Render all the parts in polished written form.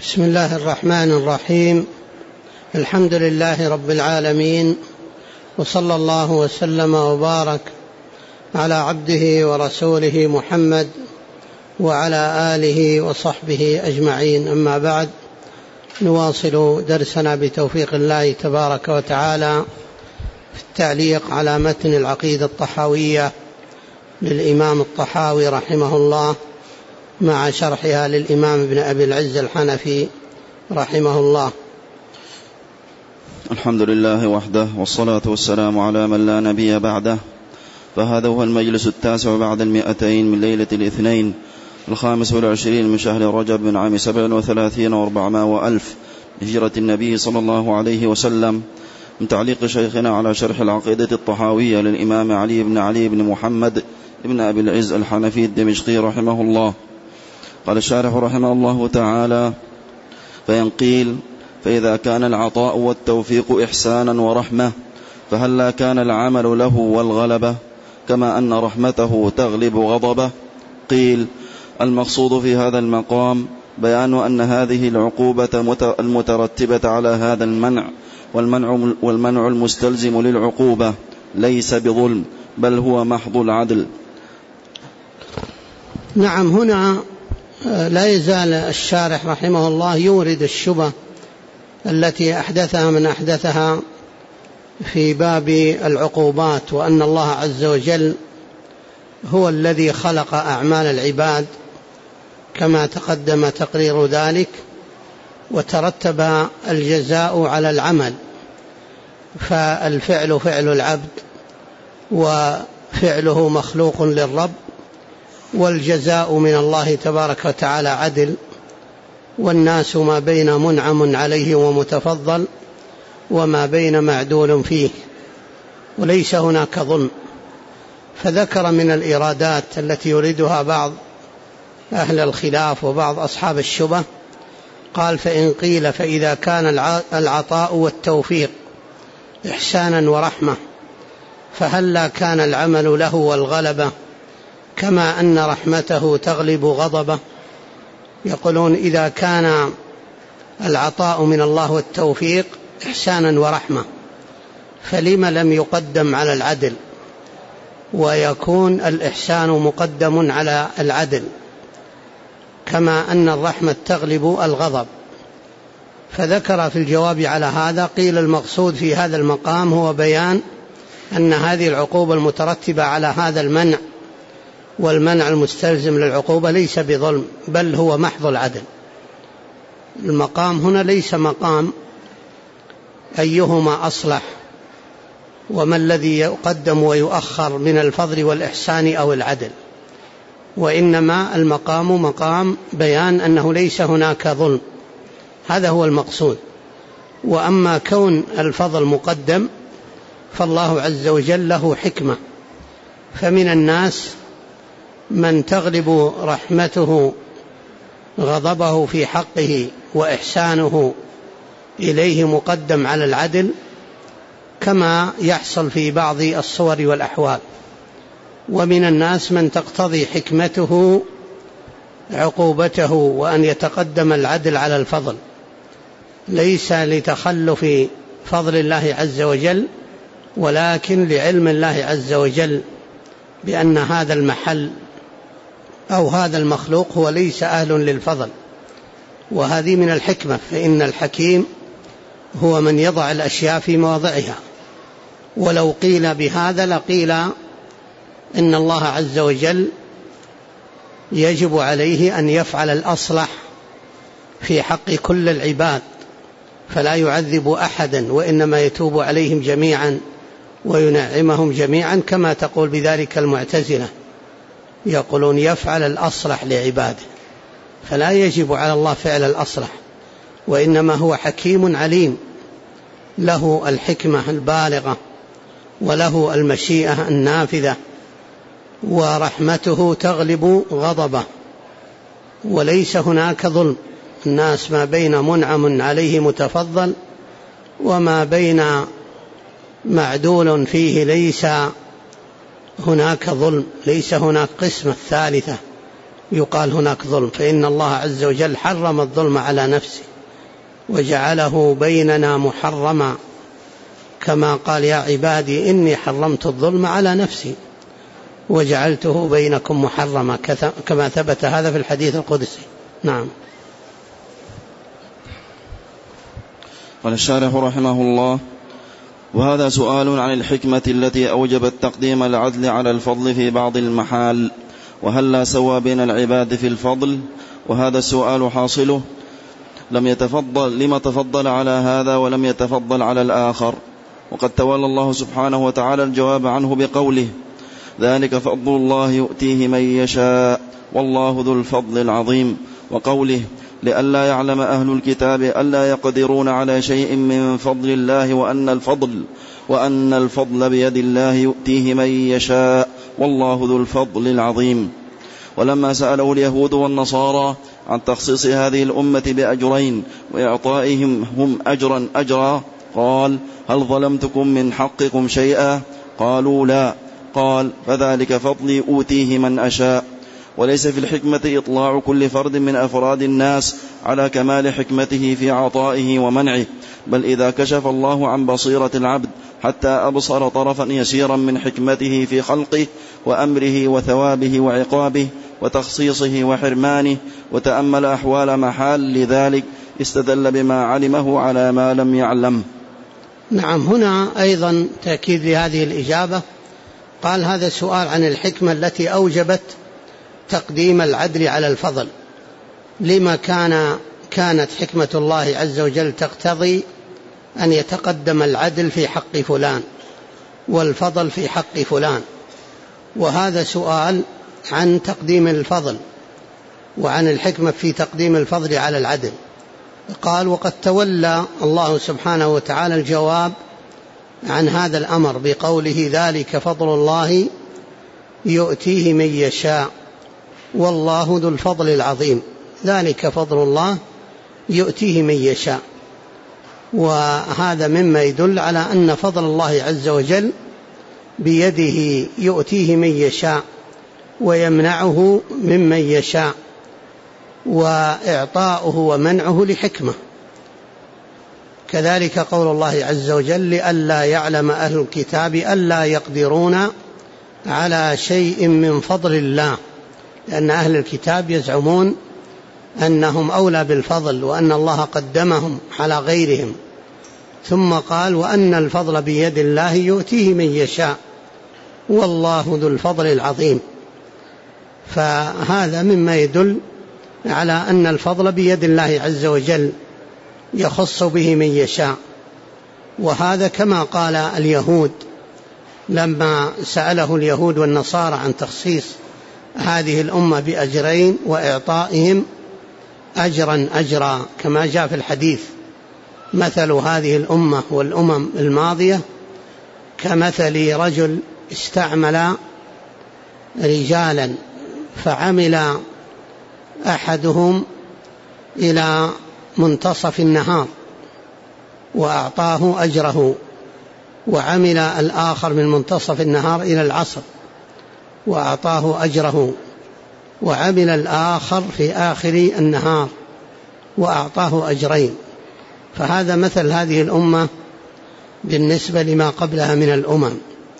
بسم الله الرحمن الرحيم. الحمد لله رب العالمين، وصلى الله وسلم وبارك على عبده ورسوله محمد وعلى آله وصحبه أجمعين. أما بعد، نواصل درسنا بتوفيق الله تبارك وتعالى في التعليق على متن العقيدة الطحاوية للإمام الطحاوي رحمه الله، مع شرحها للإمام ابن أبي العز الحنفي رحمه الله. الحمد لله وحده، والصلاة والسلام على من لا نبي بعده. فهذا هو المجلس 9 بعد 200 من ليلة الاثنين 25 من شهر رجب من عام 37 و400 وألف هجرة النبي صلى الله عليه وسلم، من تعليق شيخنا على شرح العقيدة الطحاوية للإمام علي بن محمد ابن أبي العز الحنفي الدمشقي رحمه الله. قال الشارح رحمه الله تعالى: فإن قيل: فإذا كان العطاء والتوفيق إحسانا ورحمة، فهلا كان العمل له والغلبة كما أن رحمته تغلب غضبه؟ قيل: المقصود في هذا المقام بيان أن هذه العقوبة المترتبة على هذا المنع والمنع المستلزم للعقوبة ليس بظلم، بل هو محض العدل. نعم، هنا لا يزال الشارح رحمه الله يورد الشبه التي أحدثها من أحدثها في باب العقوبات، وأن الله عز وجل هو الذي خلق أعمال العباد كما تقدم تقرير ذلك، وترتب الجزاء على العمل، فالفعل فعل العبد وفعله مخلوق للرب، والجزاء من الله تبارك وتعالى عدل، والناس ما بين منعم عليه ومتفضل وما بين معدول فيه، وليس هناك ظلم. فذكر من الإرادات التي يريدها بعض أهل الخلاف وبعض أصحاب الشبه، قال: فإن قيل: فإذا كان العطاء والتوفيق إحسانا ورحمة، فهلا كان العمل له والغلبة كما أن رحمته تغلب غضبه؟ يقولون: إذا كان العطاء من الله والتوفيق إحسانا ورحمة، فلما لم يقدم على العدل ويكون الإحسان مقدم على العدل، كما أن الرحمة تغلب الغضب؟ فذكر في الجواب على هذا، قيل: المقصود في هذا المقام هو بيان أن هذه العقوبة المترتبة على هذا المنع والمنع المستلزم للعقوبة ليس بظلم، بل هو محض العدل. المقام هنا ليس مقام أيهما أصلح وما الذي يقدم ويؤخر من الفضل والإحسان أو العدل، وإنما المقام مقام بيان أنه ليس هناك ظلم، هذا هو المقصود. وأما كون الفضل مقدم فالله عز وجل له حكمة، فمن الناس من تغلب رحمته غضبه في حقه وإحسانه إليه مقدم على العدل، كما يحصل في بعض الصور والأحوال. ومن الناس من تقتضي حكمته عقوبته وأن يتقدم العدل على الفضل، ليس لتخلف فضل الله عز وجل، ولكن لعلم الله عز وجل بأن هذا المحل أو هذا المخلوق هو ليس أهل للفضل، وهذه من الحكمة، فإن الحكيم هو من يضع الأشياء في مواضعها. ولو قيل بهذا لقيل إن الله عز وجل يجب عليه أن يفعل الأصلح في حق كل العباد، فلا يعذب أحدا، وإنما يتوب عليهم جميعا وينعمهم جميعا، كما تقول بذلك المعتزلة، يقولون يفعل الأصلح لعباده، فلا يجب على الله فعل الأصلح، وإنما هو حكيم عليم، له الحكمة البالغة وله المشيئة النافذة، ورحمته تغلب غضبه، وليس هناك ظلم. الناس ما بين منعم عليه متفضل وما بين معدول فيه ليس هناك ظلم، ليس هناك قسمة ثالثة، يقال هناك ظلم، فإن الله عز وجل حرم الظلم على نفسه وجعله بيننا محرما، كما قال يا عبادي إني حرمت الظلم على نفسي وجعلته بينكم محرما، كما ثبت هذا في الحديث القدسي. نعم. قال الشارح رحمه الله: وهذا سؤال عن الحكمة التي أوجبت تقديم العدل على الفضل في بعض المحال، وهل لا سوى بين العباد في الفضل؟ وهذا السؤال حاصله لما تفضل على هذا ولم يتفضل على الآخر، وقد تولى الله سبحانه وتعالى الجواب عنه بقوله: ذلك فضل الله يؤتيه من يشاء والله ذو الفضل العظيم، وقوله: لئلا يعلم أهل الكتاب ألا يقدرون على شيء من فضل الله وأن الفضل بيد الله يؤتيه من يشاء والله ذو الفضل العظيم. ولما سأله اليهود والنصارى عن تخصيص هذه الأمة بأجرين وإعطائهم هم أجرا قال: هل ظلمتكم من حقكم شيئا؟ قالوا لا. قال: فذلك فضلي أوتيه من أشاء. وليس في الحكمة إطلاع كل فرد من أفراد الناس على كمال حكمته في عطائه ومنعه، بل إذا كشف الله عن بصيرة العبد حتى أبصر طرفا يسيرا من حكمته في خلقه وأمره وثوابه وعقابه وتخصيصه وحرمانه، وتأمل أحوال محال لذلك، استدل بما علمه على ما لم يعلم. نعم. هنا أيضا تأكيد لهذه الإجابة. قال: هذا السؤال عن الحكمة التي أوجبت تقديم العدل على الفضل. لما كانت حكمة الله عز وجل تقتضي أن يتقدم العدل في حق فلان والفضل في حق فلان؟ وهذا سؤال عن تقديم الفضل وعن الحكمة في تقديم الفضل على العدل. قال: وقد تولى الله سبحانه وتعالى الجواب عن هذا الأمر بقوله: ذلك فضل الله يؤتيه من يشاء والله ذو الفضل العظيم. ذلك فضل الله يؤتيه من يشاء، وهذا مما يدل على أن فضل الله عز وجل بيده، يؤتيه من يشاء ويمنعه ممن يشاء، وإعطاؤه ومنعه لحكمة. كذلك قول الله عز وجل: لئلا يعلم أهل الكتاب ألا يقدرون على شيء من فضل الله، لأن أهل الكتاب يزعمون أنهم أولى بالفضل وأن الله قدمهم على غيرهم، ثم قال: وأن الفضل بيد الله يؤتيه من يشاء والله ذو الفضل العظيم. فهذا مما يدل على أن الفضل بيد الله عز وجل يخص به من يشاء. وهذا كما قال اليهود لما سأله اليهود والنصارى عن تخصيص هذه الأمة بأجرين وإعطائهم أجرا، كما جاء في الحديث: مثل هذه الأمة والأمم الماضية كمثل رجل استعمل رجالا فعمل أحدهم إلى منتصف النهار وأعطاه أجره، وعمل الآخر من منتصف النهار إلى العصر وأعطاه أجره، وعمل الآخر في آخر النهار وأعطاه أجرين. فهذا مثل هذه الأمة بالنسبة لما قبلها من الأمم.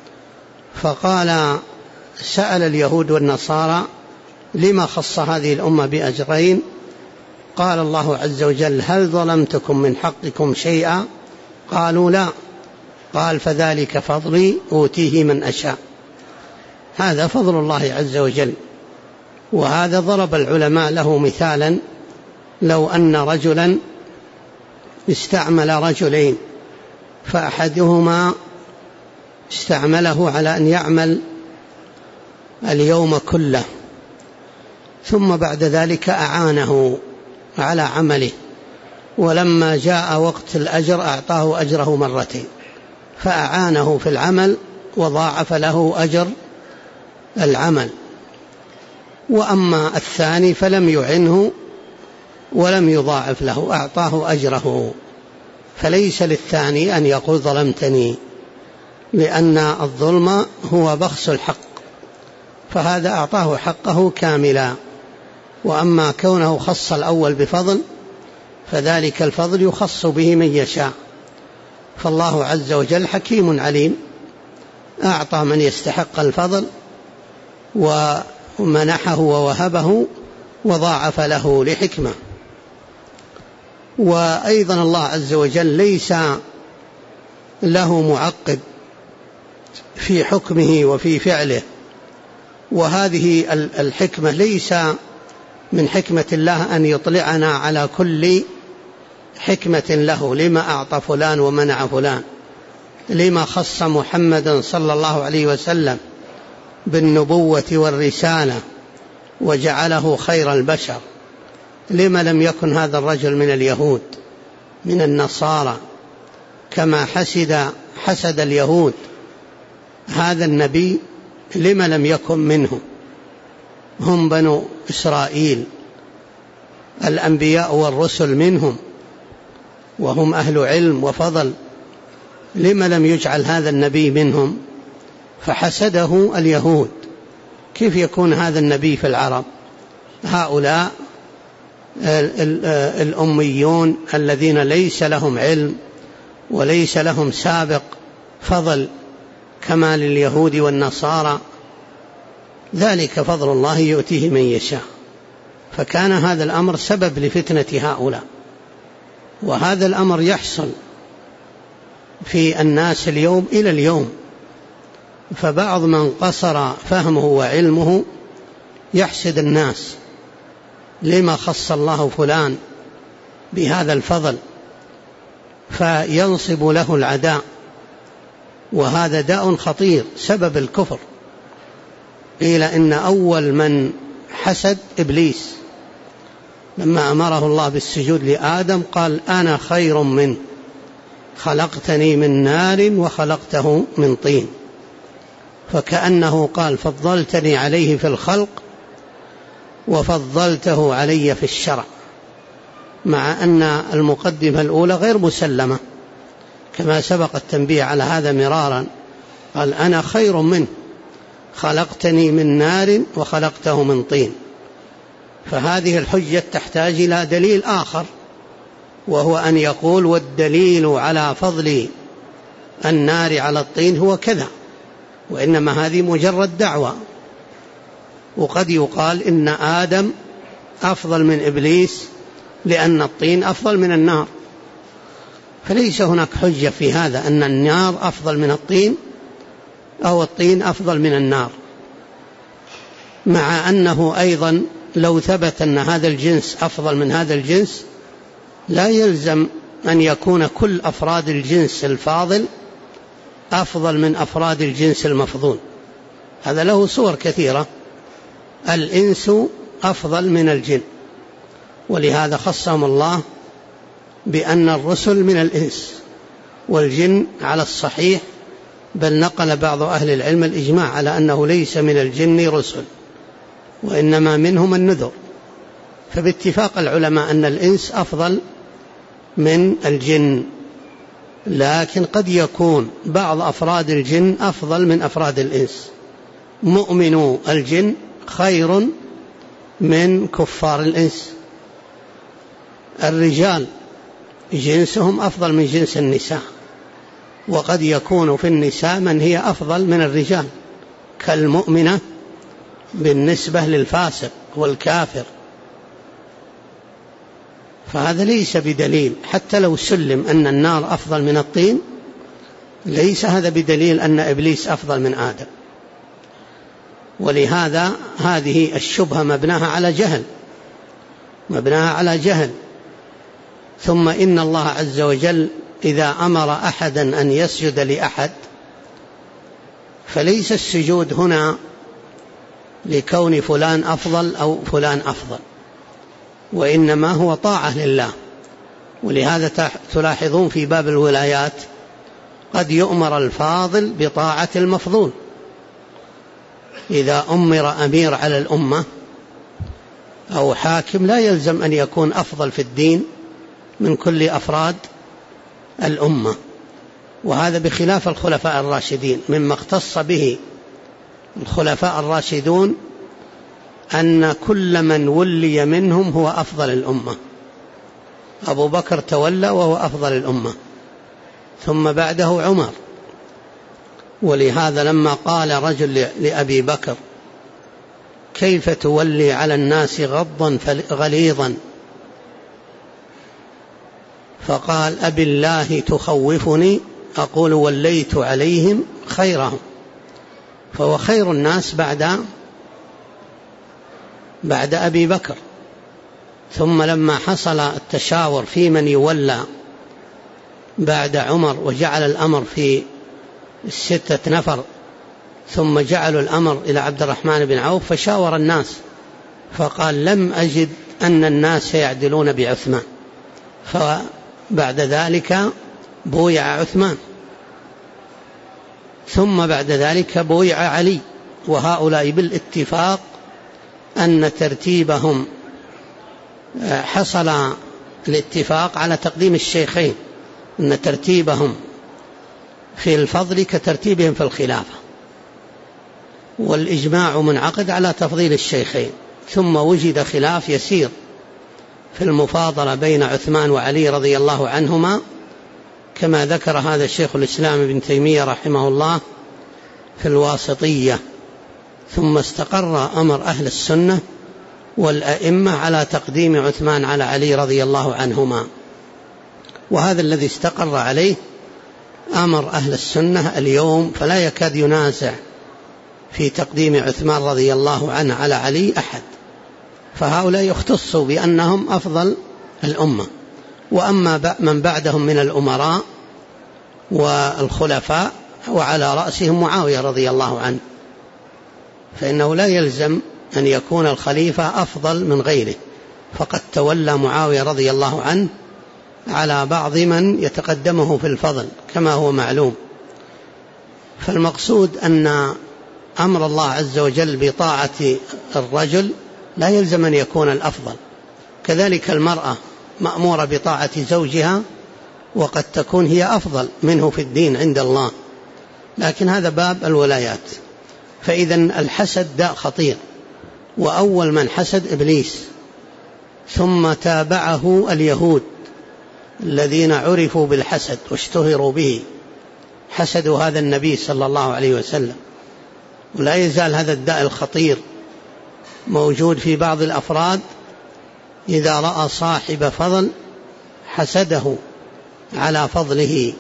فقال: سأل اليهود والنصارى: لما خص هذه الأمة بأجرين؟ قال الله عز وجل: هل ظلمتكم من حقكم شيئا؟ قالوا لا. قال: فذلك فضلي أوتيه من أشاء. هذا فضل الله عز وجل. وهذا ضرب العلماء له مثالا: لو أن رجلا استعمل رجلين، فأحدهما استعمله على أن يعمل اليوم كله، ثم بعد ذلك أعانه على عمله، ولما جاء وقت الأجر أعطاه أجره مرتين، فأعانه في العمل وضاعف له أجر العمل. وأما الثاني فلم يعنه ولم يضاعف له، أعطاه أجره. فليس للثاني أن يقول ظلمتني، لأن الظلم هو بخس الحق، فهذا أعطاه حقه كاملا وأما كونه خص الأول بفضل فذلك الفضل يخص به من يشاء. فالله عز وجل حكيم عليم، أعطى من يستحق الفضل ومنحه ووهبه وضاعف له لحكمة. وأيضا الله عز وجل ليس له معقب في حكمه وفي فعله، وهذه الحكمة ليس من حكمة الله أن يطلعنا على كل حكمة له، لما أعطى فلان ومنع فلان، لما خص محمدا صلى الله عليه وسلم بالنبوة والرسالة وجعله خير البشر، لما لم يكن هذا الرجل من اليهود من النصارى كما حسد اليهود هذا النبي، لما لم يكن منهم، هم بنو إسرائيل الأنبياء والرسل منهم وهم أهل علم وفضل، لما لم يجعل هذا النبي منهم؟ فحسده اليهود. كيف يكون هذا النبي في العرب؟ هؤلاء الأميون الذين ليس لهم علم وليس لهم سابق فضل كما لليهود والنصارى، ذلك فضل الله يؤتيه من يشاء. فكان هذا الأمر سبب لفتنة هؤلاء، وهذا الأمر يحصل في الناس اليوم إلى اليوم. فبعض من قصر فهمه وعلمه يحسد الناس، لما خص الله فلان بهذا الفضل، فينصب له العداء، وهذا داء خطير سبب الكفر. قيل إن أول من حسد إبليس لما أمره الله بالسجود لآدم قال أنا خير منه خلقتني من نار وخلقته من طين، فكأنه قال فضلتني عليه في الخلق وفضلته علي في الشرع، مع أن المقدمة الأولى غير مسلمة كما سبق التنبيه على هذا مرارا. قال أنا خير منه خلقتني من نار وخلقته من طين. فهذه الحجة تحتاج إلى دليل آخر، وهو أن يقول والدليل على فضل النار على الطين هو كذا، وإنما هذه مجرد دعوة. وقد يقال إن آدم أفضل من إبليس لأن الطين أفضل من النار، فليس هناك حجة في هذا أن النار أفضل من الطين أو الطين أفضل من النار، مع أنه أيضا لو ثبت أن هذا الجنس أفضل من هذا الجنس لا يلزم أن يكون كل أفراد الجنس الفاضل أفضل من أفراد الجنس المفضول. هذا له صور كثيرة. الإنس أفضل من الجن، ولهذا خصهم الله بأن الرسل من الإنس، والجن على الصحيح بل نقل بعض أهل العلم الإجماع على أنه ليس من الجن رسل وإنما منهم النذر. فباتفاق العلماء أن الإنس أفضل من الجن، لكن قد يكون بعض أفراد الجن أفضل من أفراد الإنس. مؤمنو الجن خير من كفار الإنس. الرجال جنسهم أفضل من جنس النساء، وقد يكون في النساء من هي أفضل من الرجال كالمؤمنة بالنسبة للفاسق والكافر. فهذا ليس بدليل، حتى لو سلم أن النار أفضل من الطين ليس هذا بدليل أن إبليس أفضل من آدم. ولهذا هذه الشبهة مبناها على جهل. ثم إن الله عز وجل إذا أمر أحدا أن يسجد لأحد فليس السجود هنا لكون فلان أفضل أو فلان أفضل، وإنما هو طاعة لله. ولهذا تلاحظون في باب الولايات قد يؤمر الفاضل بطاعة المفضول. إذا أمر أمير على الأمة أو حاكم لا يلزم أن يكون أفضل في الدين من كل أفراد الأمة، وهذا بخلاف الخلفاء الراشدين. مما اختص به الخلفاء الراشدون أن كل من ولي منهم هو أفضل الأمة. أبو بكر تولى وهو أفضل الأمة، ثم بعده عمر. ولهذا لما قال رجل لأبي بكر: كيف تولي على الناس غضا غليظا؟ فقال: أبي الله تخوفني أقول وليت عليهم خيرهم. فهو خير الناس بعد أبي بكر. ثم لما حصل التشاور في من يولى بعد عمر وجعل الأمر في 6 نفر، ثم جعلوا الأمر إلى عبد الرحمن بن عوف، فشاور الناس فقال: لم أجد أن الناس يعدلون بعثمان. فبعد ذلك بويع عثمان، ثم بعد ذلك بويع علي. وهؤلاء بالاتفاق أن ترتيبهم حصل الاتفاق على تقديم الشيخين، أن ترتيبهم في الفضل كترتيبهم في الخلافة، والإجماع منعقد على تفضيل الشيخين. ثم وجد خلاف يسير في المفاضلة بين عثمان وعلي رضي الله عنهما، كما ذكر هذا الشيخ الإسلام ابن تيمية رحمه الله في الواسطية. ثم استقر أمر أهل السنة والأئمة على تقديم عثمان على علي رضي الله عنهما، وهذا الذي استقر عليه أمر أهل السنة اليوم، فلا يكاد ينازع في تقديم عثمان رضي الله عنه على علي أحد. فهؤلاء يختصوا بأنهم أفضل الأمة. وأما من بعدهم من الأمراء والخلفاء وعلى رأسهم معاوية رضي الله عنه، فإنه لا يلزم أن يكون الخليفة أفضل من غيره، فقد تولى معاوية رضي الله عنه على بعض من يتقدمه في الفضل كما هو معلوم. فالمقصود أن أمر الله عز وجل بطاعة الرجل لا يلزم أن يكون الأفضل. كذلك المرأة مأمورة بطاعة زوجها، وقد تكون هي أفضل منه في الدين عند الله، لكن هذا باب الولايات. فإذا الحسد داء خطير، وأول من حسد إبليس، ثم تابعه اليهود الذين عرفوا بالحسد واشتهروا به، حسدوا هذا النبي صلى الله عليه وسلم. ولا يزال هذا الداء الخطير موجود في بعض الأفراد، إذا رأى صاحب فضل حسده على فضله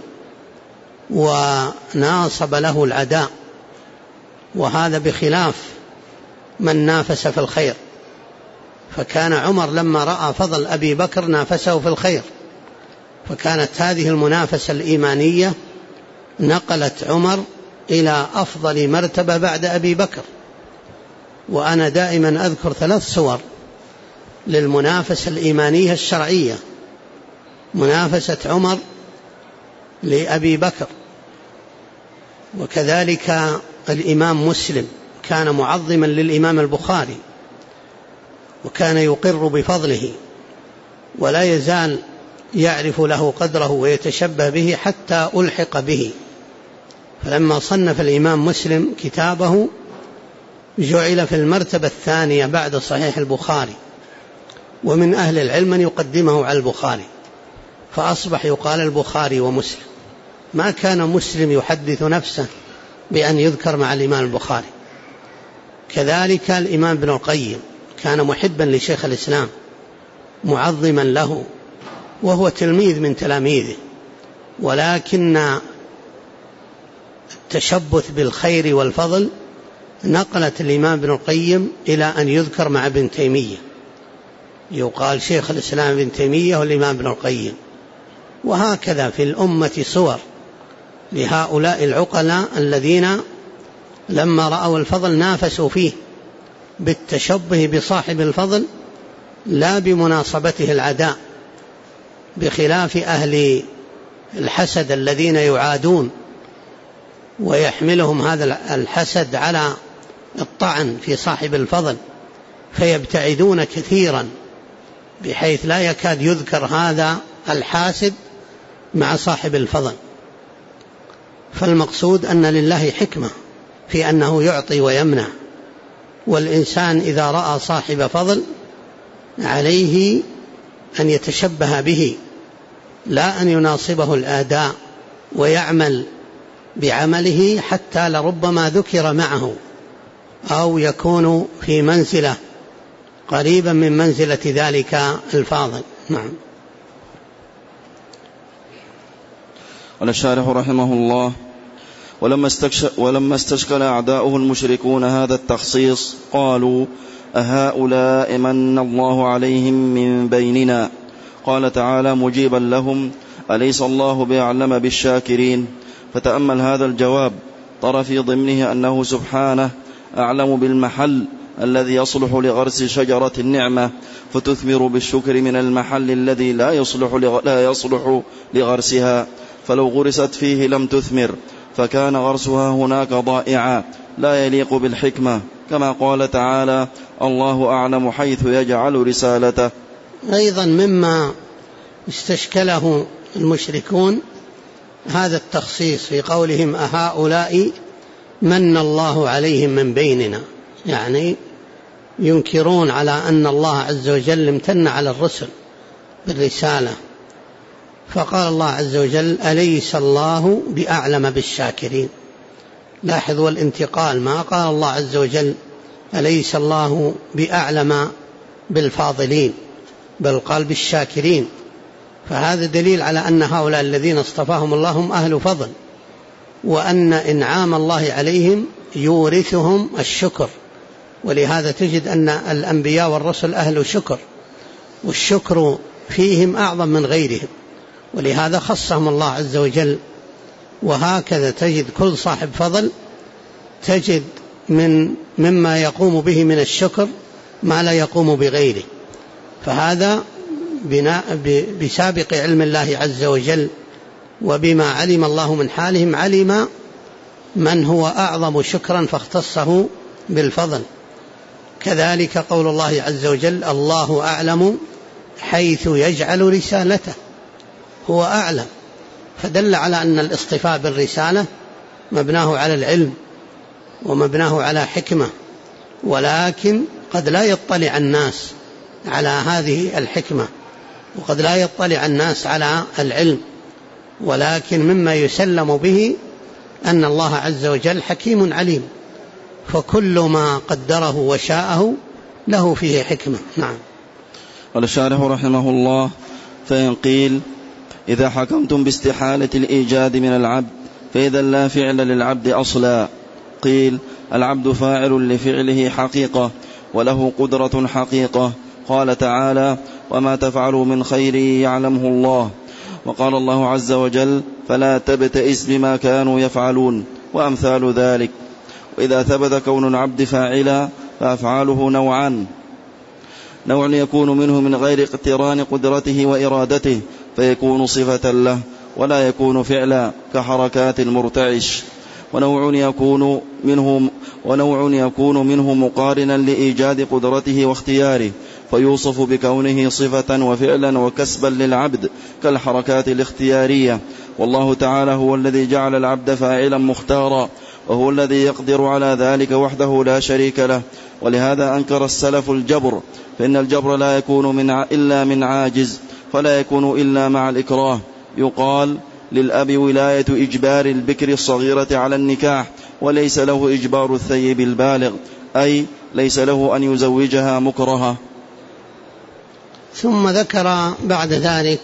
وناصب له العداء، وهذا بخلاف من نافس في الخير. فكان عمر لما رأى فضل أبي بكر نافسه في الخير، فكانت هذه المنافسة الإيمانية نقلت عمر إلى أفضل مرتبة بعد أبي بكر. وأنا دائما أذكر 3 صور للمنافسة الإيمانية الشرعية: منافسة عمر لأبي بكر، وكذلك الإمام مسلم كان معظما للإمام البخاري وكان يقر بفضله ولا يزال يعرف له قدره ويتشبه به حتى ألحق به. فلما صنف الإمام مسلم كتابه جعل في المرتبة الثانية بعد صحيح البخاري، ومن أهل العلم من يقدمه على البخاري، فأصبح يقال البخاري ومسلم. ما كان مسلم يحدث نفسه بأن يذكر مع الإمام البخاري. كذلك الإمام ابن القيم كان محبا لشيخ الإسلام معظما له، وهو تلميذ من تلاميذه، ولكن التشبث بالخير والفضل نقلت الإمام ابن القيم إلى أن يذكر مع ابن تيمية، يقال شيخ الإسلام ابن تيمية والإمام ابن القيم. وهكذا في الأمة صور لهؤلاء العقلاء الذين لما رأوا الفضل نافسوا فيه بالتشبه بصاحب الفضل لا بمناصبته العداء، بخلاف أهل الحسد الذين يعادون ويحملهم هذا الحسد على الطعن في صاحب الفضل، فيبتعدون كثيرا بحيث لا يكاد يذكر هذا الحاسد مع صاحب الفضل. فالمقصود أن لله حكمة في أنه يعطي ويمنع، والإنسان إذا رأى صاحب فضل عليه أن يتشبه به، لا أن يناصبه الآداء ويعمل بعمله حتى لربما ذكر معه أو يكون في منزلة قريبا من منزلة ذلك الفاضل. نعم. قال الشارح رحمه الله: ولما استشكل أعداؤه المشركون هذا التخصيص قالوا: أهؤلاء من الله عليهم من بيننا؟ قال تعالى مجيبا لهم: أليس الله بأعلم بالشاكرين؟ فتأمل هذا الجواب، ترى في ضمنه أنه سبحانه أعلم بالمحل الذي يصلح لغرس شجرة النعمة فتثمر بالشكر من المحل الذي لا يصلح لغرسها، فلو غرست فيه لم تثمر، فكان غرسها هناك ضائعا لا يليق بالحكمة، كما قال تعالى: الله أعلم حيث يجعل رسالته. أيضا مما استشكله المشركون هذا التخصيص في قولهم: أهؤلاء من الله عليهم من بيننا، يعني ينكرون على أن الله عز وجل امتن على الرسل بالرسالة، فقال الله عز وجل: أليس الله بأعلم بالشاكرين. لاحظوا الانتقال، ما قال الله عز وجل أليس الله بأعلم بالفاضلين، بل قال بالشاكرين، فهذا دليل على أن هؤلاء الذين اصطفاهم الله هم أهل فضل، وأن إنعام الله عليهم يورثهم الشكر، ولهذا تجد أن الأنبياء والرسل أهل شكر، والشكر فيهم أعظم من غيرهم، ولهذا خصهم الله عز وجل. وهكذا تجد كل صاحب فضل تجد مما يقوم به من الشكر ما لا يقوم بغيره، فهذا بسابق علم الله عز وجل وبما علم الله من حالهم علم من هو أعظم شكرا فاختصه بالفضل. كذلك قول الله عز وجل: الله أعلم حيث يجعل رسالته، هو أعلم، فدل على أن الاصطفاء بالرسالة مبناه على العلم ومبناه على حكمة، ولكن قد لا يطلع الناس على هذه الحكمة، وقد لا يطلع الناس على العلم، ولكن مما يسلم به أن الله عز وجل حكيم عليم، فكل ما قدره وشاءه له فيه حكمة. نعم. قال الشارح رحمه الله: فإن قيل: إذا حكمتم باستحالة الإيجاد من العبد فإذا لا فعل للعبد أصلا، قيل: العبد فاعل لفعله حقيقة وله قدرة حقيقة، قال تعالى: وما تفعلوا من خير يعلمه الله، وقال الله عز وجل: فلا تبتئس بما كانوا يفعلون، وأمثال ذلك. وإذا ثبت كون العبد فاعلا فأفعاله نوعان: نوع يكون منه من غير اقتران قدرته وإرادته فيكون صفة له ولا يكون فعلا كحركات المرتعش، ونوع يكون منه مقارنا لإيجاد قدرته واختياره فيوصف بكونه صفة وفعلا وكسبا للعبد كالحركات الاختيارية. والله تعالى هو الذي جعل العبد فاعلا مختارا، وهو الذي يقدر على ذلك وحده لا شريك له. ولهذا أنكر السلف الجبر، فإن الجبر لا يكون إلا من عاجز، فلا يكون إلا مع الإكراه. يقال: للأب ولاية إجبار البكر الصغيرة على النكاح، وليس له إجبار الثيب البالغ، أي ليس له أن يزوجها مكرها. ثم ذكر بعد ذلك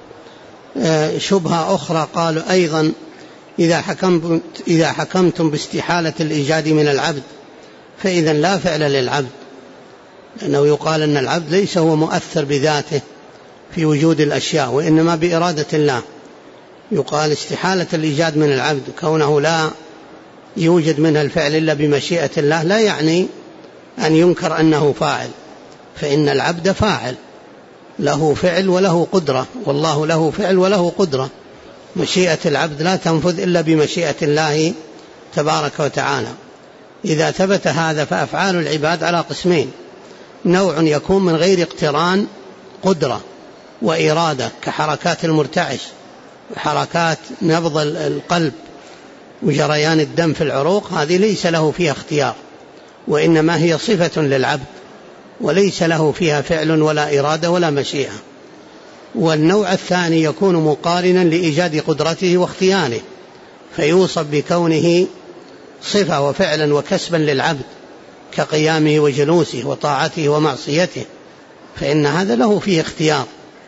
شبهة أخرى، قالوا أيضا: إذا حكمتم باستحالة الإيجاد من العبد فإذا لا فعل للعبد، لأنه يقال أن العبد ليس هو مؤثر بذاته في وجود الأشياء وإنما بإرادة الله. يقال استحالة الإيجاد من العبد كونه لا يوجد منها الفعل إلا بمشيئة الله، لا يعني أن ينكر أنه فاعل، فإن العبد فاعل له فعل وله قدرة، والله له فعل وله قدرة. مشيئة العبد لا تنفذ إلا بمشيئة الله تبارك وتعالى. إذا ثبت هذا فأفعال العباد على قسمين: نوع يكون من غير اقتران قدرة وإرادة كحركات المرتعش وحركات نبض القلب وجريان الدم في العروق، هذه ليس له فيها اختيار، وإنما هي صفة للعبد وليس له فيها فعل ولا إرادة ولا مشيئة. والنوع الثاني يكون مقارنا لإيجاد قدرته واختياره، فيوصف بكونه صفة وفعلا وكسبا للعبد كقيامه وجلوسه وطاعته ومعصيته، فإن هذا له فيه اختيار.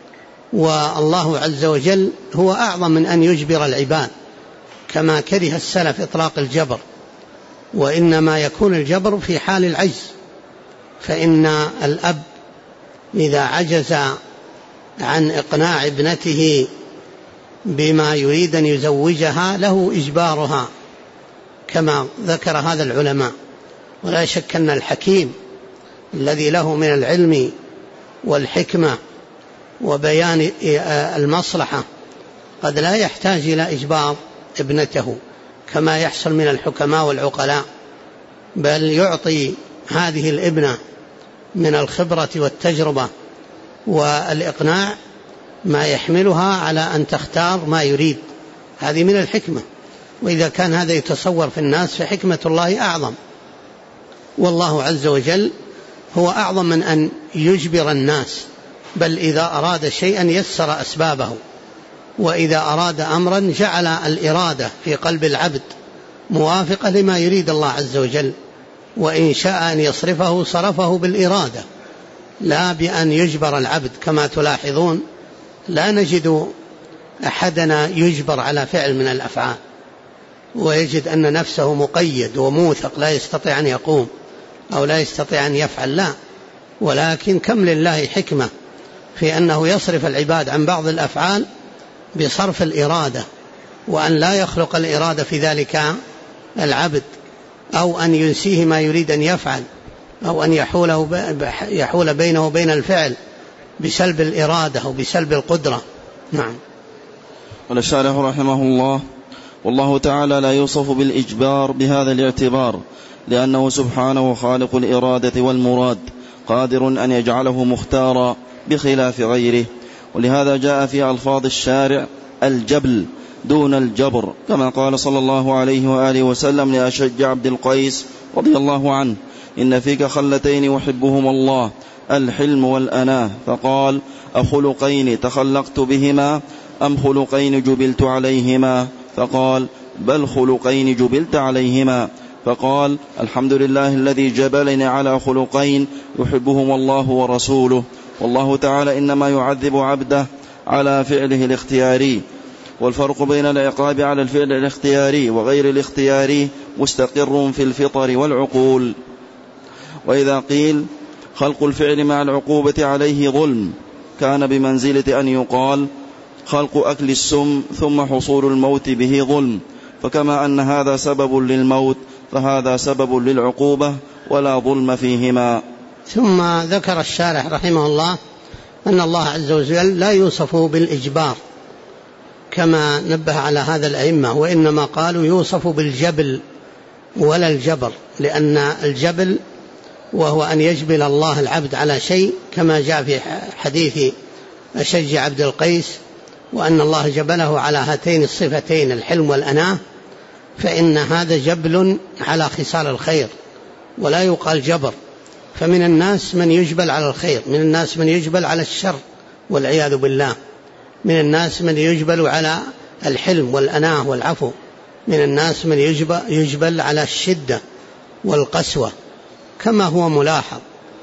والله عز وجل هو أعظم من أن يجبر العباد كما كره السلف إطلاق الجبر، وإنما يكون الجبر في حال العجز. فإن الأب إذا عجز عن إقناع ابنته بما يريد أن يزوجها له إجبارها كما ذكر هذا العلماء. ولا شك أن الحكيم الذي له من العلم والحكمة وبيان المصلحة قد لا يحتاج إلى إجبار ابنته كما يحصل من الحكماء والعقلاء، بل يعطي هذه الابنة من الخبرة والتجربة والإقناع ما يحملها على أن تختار ما يريد. هذه من الحكمة، وإذا كان هذا يتصور في الناس فحكمة الله أعظم. والله عز وجل هو أعظم من أن يجبر الناس، بل إذا أراد شيئا يسر أسبابه، وإذا أراد أمرا جعل الإرادة في قلب العبد موافقة لما يريد الله عز وجل، وإن شاء أن يصرفه صرفه بالإرادة لا بأن يجبر العبد. كما تلاحظون لا نجد أحدنا يجبر على فعل من الأفعال ويجد أن نفسه مقيد وموثق لا يستطيع أن يقوم أو لا يستطيع أن يفعل، لا، ولكن كم لله حكمة في أنه يصرف العباد عن بعض الأفعال بصرف الإرادة، وأن لا يخلق الإرادة في ذلك العبد، أو أن ينسيه ما يريد أن يفعل، أو أن يحول بينه وبين الفعل بسلب الإرادة أو بسلب القدرة. نعم. قال الشارح رحمه الله: والله تعالى لا يوصف بالإجبار بهذا الاعتبار، لأنه سبحانه خالق الإرادة والمراد قادر أن يجعله مختارا بخلاف غيره، ولهذا جاء في ألفاظ الشارع الجبل دون الجبر، كما قال صلى الله عليه وآله وسلم لأشج عبد القيس رضي الله عنه: إن فيك خلتين يحبهما الله، الحلم والأناه، فقال: أخلقين تخلقت بهما أم خلقين جبلت عليهما؟ فقال: بل خلقين جبلت عليهما. فقال: الحمد لله الذي جبلني على خلقين يحبهما الله ورسوله. والله تعالى إنما يعذب عبده على فعله الاختياري، والفرق بين العقاب على الفعل الاختياري وغير الاختياري مستقر في الفطر والعقول. وإذا قيل خلق الفعل مع العقوبة عليه ظلم، كان بمنزلة أن يقال خلق أكل السم ثم حصول الموت به ظلم، فكما أن هذا سبب للموت فهذا سبب للعقوبة ولا ظلم فيهما. ثم ذكر الشارح رحمه الله أن الله عز وجل لا يوصف بالإجبار كما نبه على هذا الأئمة، وإنما قالوا يوصف بالجبل ولا الجبر، لأن الجبل وهو أن يجبل الله العبد على شيء كما جاء في حديث أشج عبد القيس، وأن الله جبله على هاتين الصفتين الحلم والأناه، فإن هذا جبل على خصال الخير ولا يقال جبر. فمن الناس من يجبل على الخير، من الناس من يجبل على الشر والعياذ بالله، من الناس من يجبل على الحلم والأناه والعفو، من الناس من يجبل على الشدة والقسوة كما هو ملاحظ.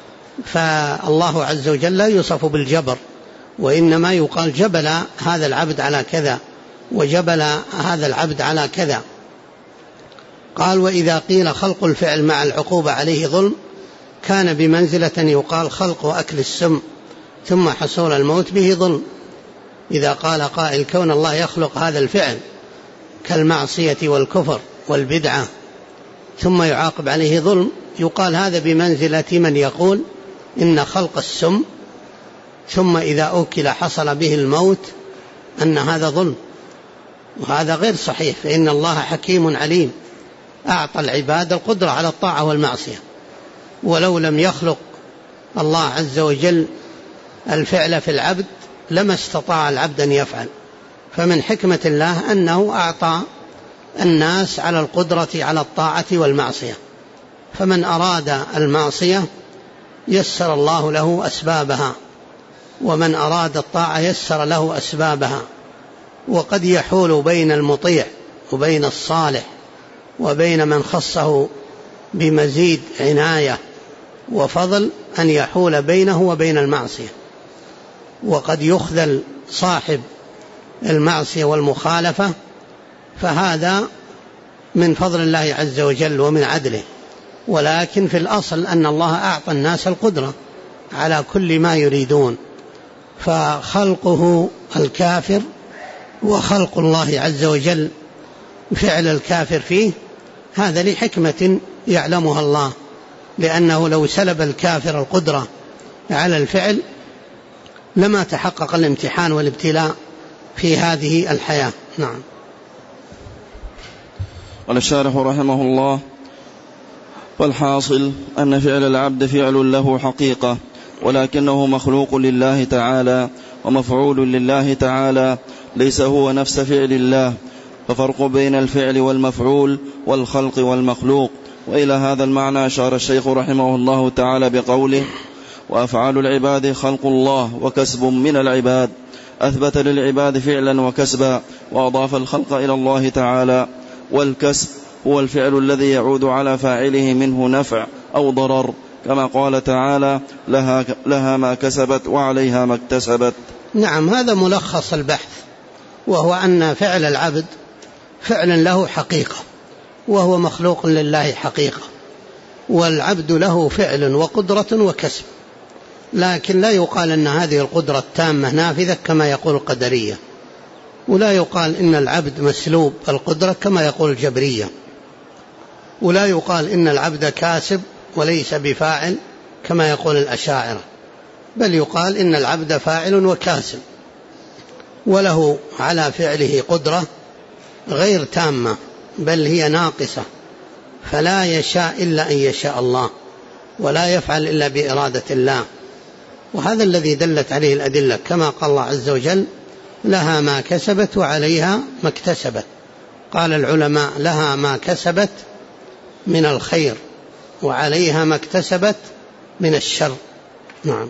فالله عز وجل لا يوصف بالجبر، وإنما يقال جبل هذا العبد على كذا وجبل هذا العبد على كذا. قال: وإذا قيل خلق الفعل مع العقوبة عليه ظلم، كان بمنزلة يقال خلق أكل السم ثم حصول الموت به ظلم. إذا قال قائل كون الله يخلق هذا الفعل كالمعصية والكفر والبدعة ثم يعاقب عليه ظلم، يقال هذا بمنزلة من يقول إن خلق السم ثم إذا أكل حصل به الموت أن هذا ظلم، وهذا غير صحيح. فإن الله حكيم عليم أعطى العباد القدرة على الطاعة والمعصية، ولو لم يخلق الله عز وجل الفعل في العبد لما استطاع العبد أن يفعل. فمن حكمة الله أنه أعطى الناس على القدرة على الطاعة والمعصية، فمن أراد المعصية يسر الله له أسبابها، ومن أراد الطاعة يسر له أسبابها. وقد يحول بين المطيع وبين الصالح وبين من خصه بمزيد عناية وفضل أن يحول بينه وبين المعصية، وقد يخذل صاحب المعصية والمخالفة، فهذا من فضل الله عز وجل ومن عدله. ولكن في الأصل أن الله أعطى الناس القدرة على كل ما يريدون، فخلقه الكافر وخلق الله عز وجل فعل الكافر فيه هذا لحكمة يعلمها الله، لأنه لو سلب الكافر القدرة على الفعل لما تحقق الامتحان والابتلاء في هذه الحياة. نعم. قال الشارح رحمه الله: والحاصل أن فعل العبد فعل له حقيقة، ولكنه مخلوق لله تعالى ومفعول لله تعالى، ليس هو نفس فعل الله، ففرق بين الفعل والمفعول والخلق والمخلوق. وإلى هذا المعنى أشار الشيخ رحمه الله تعالى بقوله: وأفعال العباد خلق الله وكسب من العباد، أثبت للعباد فعلا وكسبا، وأضاف الخلق إلى الله تعالى. والكسب هو الفعل الذي يعود على فاعله منه نفع أو ضرر، كما قال تعالى: لها ما كسبت وعليها ما اكتسبت. نعم، هذا ملخص البحث، وهو أن فعل العبد فعل له حقيقة، وهو مخلوق لله حقيقة، والعبد له فعل وقدرة وكسب، لكن لا يقال أن هذه القدرة التامة نافذة كما يقول القدرية، ولا يقال إن العبد مسلوب القدرة كما يقول الجبرية، ولا يقال إن العبد كاسب وليس بفاعل كما يقول الأشاعرة، بل يقال إن العبد فاعل وكاسب، وله على فعله قدرة غير تامة بل هي ناقصة، فلا يشاء إلا أن يشاء الله، ولا يفعل إلا بإرادة الله. وهذا الذي دلت عليه الأدلة، كما قال الله عز وجل: لها ما كسبت وعليها ما اكتسبت. قال العلماء: لها ما كسبت من الخير وعليها ما اكتسبت من الشر. نعم.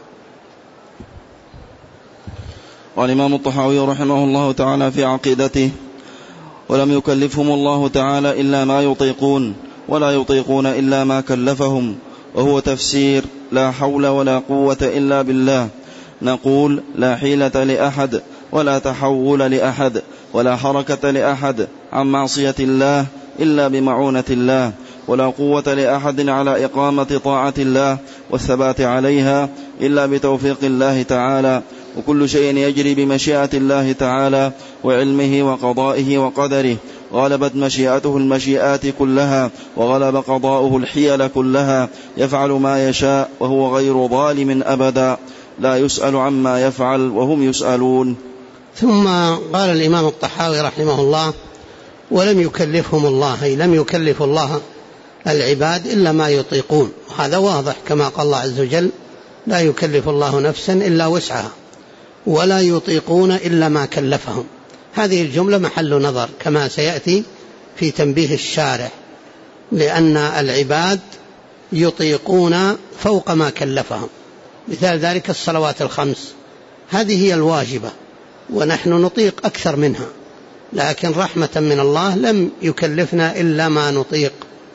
والإمام الطحاوي رحمه الله تعالى في عقيدته: ولم يكلفهم الله تعالى إلا ما يطيقون، ولا يطيقون إلا ما كلفهم، وهو تفسير لا حول ولا قوة إلا بالله. نقول: لا حيلة لأحد، ولا تحول لأحد، ولا حركة لأحد عن معصية الله إلا بمعونة الله، ولا قوة لأحد على إقامة طاعة الله والثبات عليها إلا بتوفيق الله تعالى. وكل شيء يجري بمشيئة الله تعالى وعلمه وقضائه وقدره، غلبت مشيئته المشيئات كلها، وغلب قضاؤه الحيل كلها، يفعل ما يشاء وهو غير ظالم أبدا، لا يسأل عما يفعل وهم يسألون. ثم قال الإمام الطحاوي رحمه الله: ولم يكلفهم الله، أي لم يكلف الله العباد إلا ما يطيقون. وهذا واضح كما قال الله عز وجل: لا يكلف الله نفسا إلا وسعها، ولا يطيقون إلا ما كلفهم. هذه الجملة محل نظر كما سيأتي في تنبيه الشارح، لأن العباد يطيقون فوق ما كلفهم. مثال ذلك الصلوات الخمس، هذه هي الواجبة، ونحن نطيق أكثر منها، لكن رحمة من الله لم يكلفنا إلا ما نطيق.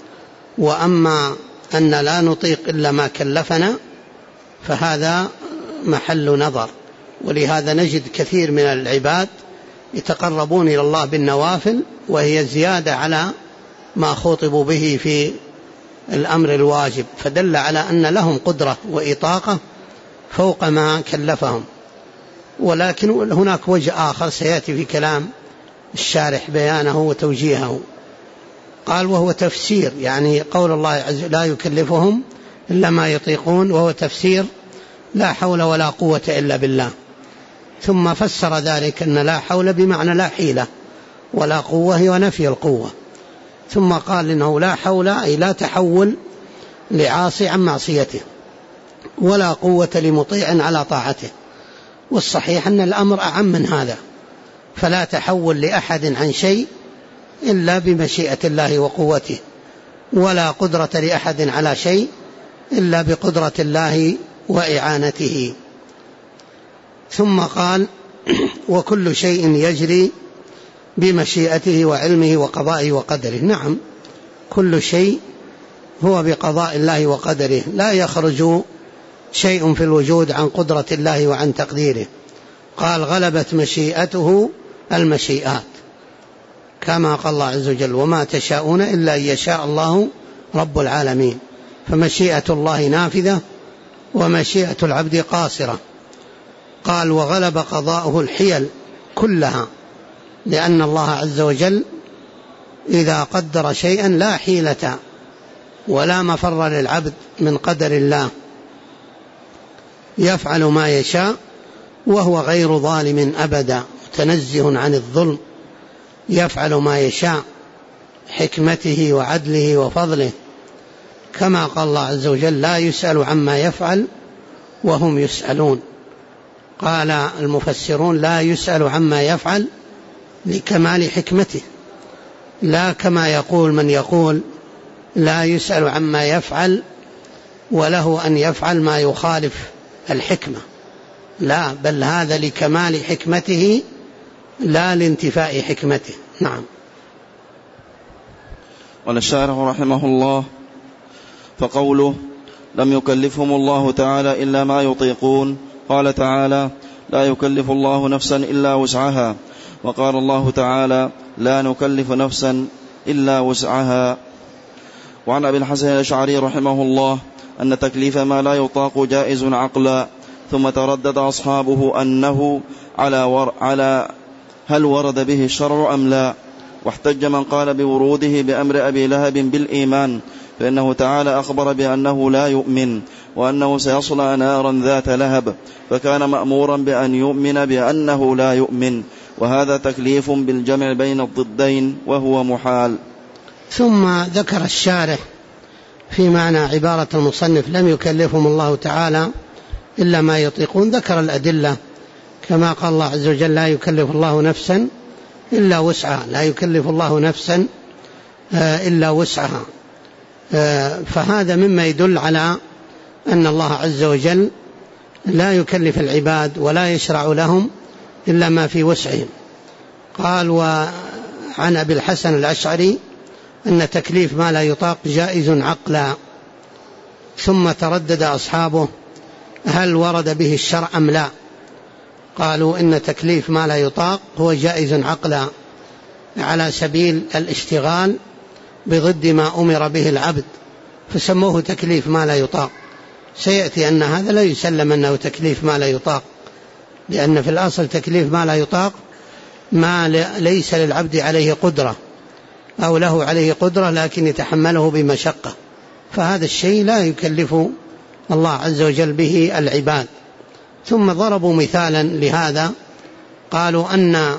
وأما أن لا نطيق إلا ما كلفنا فهذا محل نظر. ولهذا نجد كثير من العباد يتقربون إلى الله بالنوافل، وهي زيادة على ما خاطبوا به في الأمر الواجب، فدل على أن لهم قدرة وإطاقة فوق ما كلفهم. ولكن هناك وجه آخر سيأتي في كلام الشارح بيانه وتوجيهه. قال: وهو تفسير، يعني قول الله عز وجل: لا يكلفهم إلا ما يطيقون، وهو تفسير لا حول ولا قوة إلا بالله. ثم فسر ذلك أن لا حول بمعنى لا حيلة، ولا قوة هي ونفي القوة. ثم قال إنه لا حول أي لا تحول لعاصي عن معصيته، ولا قوة لمطيع على طاعته. والصحيح أن الأمر أعم من هذا، فلا تحول لأحد عن شيء إلا بمشيئة الله وقوته، ولا قدرة لأحد على شيء إلا بقدرة الله وإعانته. ثم قال وكل شيء يجري بمشيئته وعلمه وقضائه وقدره. نعم، كل شيء هو بقضاء الله وقدره، لا يخرج شيء في الوجود عن قدرة الله وعن تقديره. قال غلبت مشيئته المشيئات، كما قال الله عز وجل وما تشاءون إلا أن يشاء الله رب العالمين. فمشيئة الله نافذة ومشيئة العبد قاصرة. قال وغلب قضاؤه الحيل كلها، لأن الله عز وجل إذا قدر شيئا لا حيلة ولا مفر للعبد من قدر الله، يفعل ما يشاء وهو غير ظالم أبدا، متنزه عن الظلم، يفعل ما يشاء، حكمته وعدله وفضله، كما قال الله عز وجل لا يسأل عما يفعل وهم يسألون. قال المفسرون لا يسأل عما يفعل لكمال حكمته، لا كما يقول من يقول لا يسأل عما يفعل وله أن يفعل ما يخالف الحكمة، لا، بل هذا لكمال حكمته لا لانتفاء حكمته. نعم. قال الشارح رحمه الله فقوله لم يكلفهم الله تعالى إلا ما يطيقون. قال تعالى لا يكلف الله نفسا إلا وسعها، وقال الله تعالى لا نكلف نفسا إلا وسعها. وعن أبي الحسن الأشعري رحمه الله أن تكليف ما لا يطاق جائز عقلا، ثم تردد أصحابه أنه على هل ورد به الشرع أم لا، واحتج من قال بوروده بأمر أبي لهب بالإيمان، فإنه تعالى أخبر بأنه لا يؤمن وأنه سيصلى نارا ذات لهب، فكان مأمورا بأن يؤمن بأنه لا يؤمن، وهذا تكليف بالجمع بين الضدين وهو محال. ثم ذكر الشارح في معنى عبارة المصنف لم يكلفهم الله تعالى إلا ما يطيقون، ذكر الأدلة كما قال الله عز وجل لا يكلف الله نفسا إلا وسعها، لا يكلف الله نفسا إلا وسعها. فهذا مما يدل على أن الله عز وجل لا يكلف العباد ولا يشرع لهم إلا ما في وسعهم. قال وعن أبي الحسن الأشعري أن تكليف ما لا يطاق جائز عقلا. ثم تردد أصحابه هل ورد به الشرع أم لا، قالوا إن تكليف ما لا يطاق هو جائز عقلا على سبيل الاشتغال بضد ما أمر به العبد، فسموه تكليف ما لا يطاق. سيأتي أن هذا لا يسلم أنه تكليف ما لا يطاق، لأن في الأصل تكليف ما لا يطاق ما ليس للعبد عليه قدرة أو له عليه قدرة لكن يتحمله بمشقة، فهذا الشيء لا يكلف الله عز وجل به العباد. ثم ضربوا مثالا لهذا، قالوا أن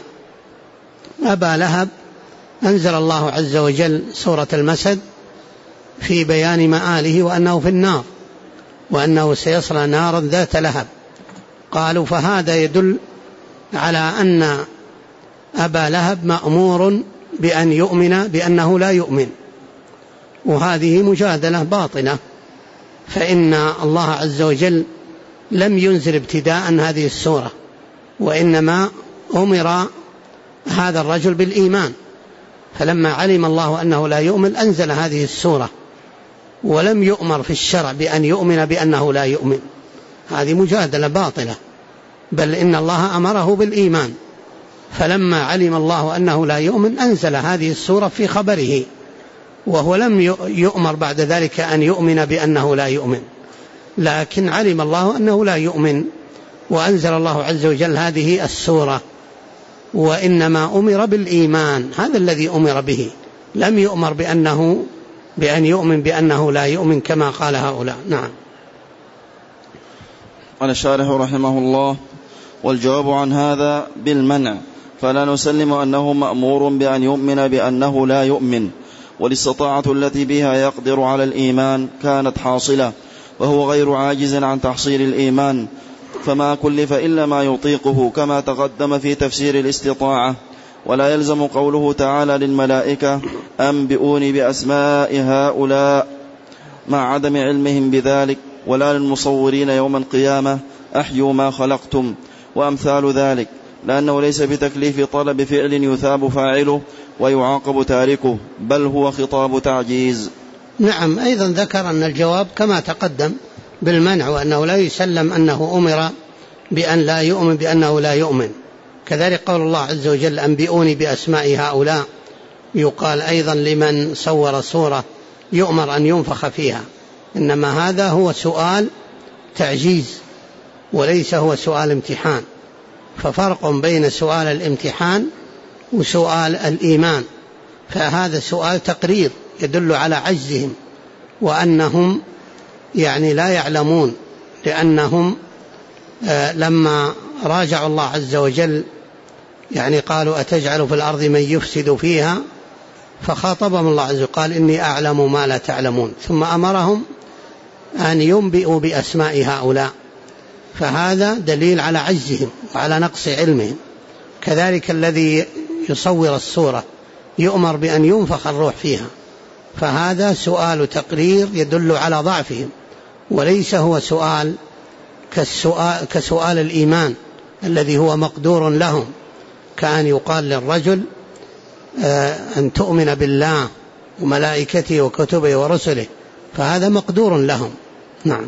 أبا لهب أنزل الله عز وجل سورة المسد في بيان مآله وأنه في النار وأنه سيصلى نارا ذات لهب. قالوا فهذا يدل على أن أبا لهب مأمور بأن يؤمن بأنه لا يؤمن، وهذه مجادلة باطلة، فإن الله عز وجل لم ينزل ابتداء هذه السورة، وإنما أمر هذا الرجل بالإيمان، فلما علم الله أنه لا يؤمن أنزل هذه السورة، ولم يؤمر في الشرع بأن يؤمن بأنه لا يؤمن. هذه مجادلة باطلة، بل إن الله أمره بالإيمان، فلما علم الله أنه لا يؤمن أنزل هذه السورة في خبره، وهو لم يؤمر بعد ذلك أن يؤمن بأنه لا يؤمن، لكن علم الله أنه لا يؤمن وأنزل الله عز وجل هذه السورة. وإنما أمر بالإيمان، هذا الذي أمر به، لم يؤمر بأن يؤمن بأنه لا يؤمن كما قال هؤلاء. نعم. قال الشارح رحمه الله والجواب عن هذا بالمنع، فلا نسلم أنه مأمور بأن يؤمن بأنه لا يؤمن، والاستطاعة التي بها يقدر على الإيمان كانت حاصلة، وهو غير عاجز عن تحصيل الإيمان، فما كلف إلا ما يطيقه، كما تقدم في تفسير الاستطاعة. ولا يلزم قوله تعالى للملائكة أنبئوني بأسماء هؤلاء مع عدم علمهم بذلك، ولا للمصورين يوم القيامة أحيوا ما خلقتم وأمثال ذلك، لأنه ليس بتكليف طلب فعل يثاب فاعله ويعاقب تاركه، بل هو خطاب تعجيز. نعم. أيضا ذكر أن الجواب كما تقدم بالمنع، وأنه لا يسلم أنه أمر بأن لا يؤمن بأنه لا يؤمن. كذلك قول الله عز وجل أنبئوني بأسماء هؤلاء، يقال أيضا لمن صور صورة يؤمر أن ينفخ فيها، إنما هذا هو سؤال تعجيز وليس هو سؤال امتحان. ففرق بين سؤال الامتحان وسؤال الإيمان، فهذا سؤال تقرير يدل على عجزهم وأنهم لا يعلمون، لأنهم لما راجعوا الله عز وجل قالوا أتجعل في الأرض من يفسد فيها، فخاطبهم الله عز وجل قال إني أعلم ما لا تعلمون، ثم أمرهم أن ينبئوا بأسماء هؤلاء، فهذا دليل على عجزهم وعلى نقص علمهم. كذلك الذي يصور الصورة يؤمر بأن ينفخ الروح فيها، فهذا سؤال تقرير يدل على ضعفهم، وليس هو سؤال كسؤال الإيمان الذي هو مقدور لهم، كأن يقال للرجل أن تؤمن بالله وملائكته وكتبه ورسله، فهذا مقدور لهم. نعم.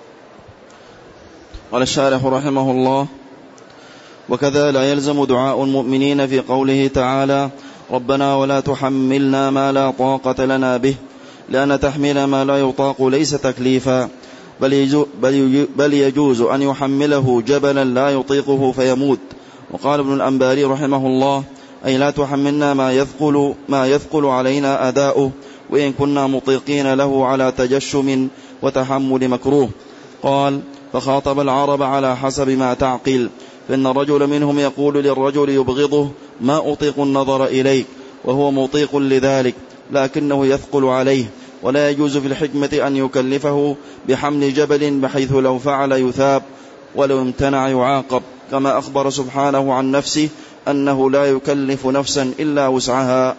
قال الشارح رحمه الله: وكذا لا يلزم دعاء المؤمنين في قوله تعالى ربنا ولا تحملنا ما لا طاقة لنا به، لأن تحميل ما لا يطاق ليس تكليفا، بل يجوز أن يحمله جبلا لا يطيقه فيموت. وقال ابن الأنباري رحمه الله: أي لا تحملنا ما يثقل علينا أداؤه، وإن كنا مطيقين له على تجشم وتحمل مكروه. قال: فخاطب العرب على حسب ما تعقل، فإن الرجل منهم يقول للرجل يبغضه ما أطيق النظر إليك، وهو مطيق لذلك لكنه يثقل عليه، ولا يجوز في الحكمة أن يكلفه بحمل جبل بحيث لو فعل يثاب ولو امتنع يعاقب، كما أخبر سبحانه عن نفسه أنه لا يكلف نفسا إلا وسعها.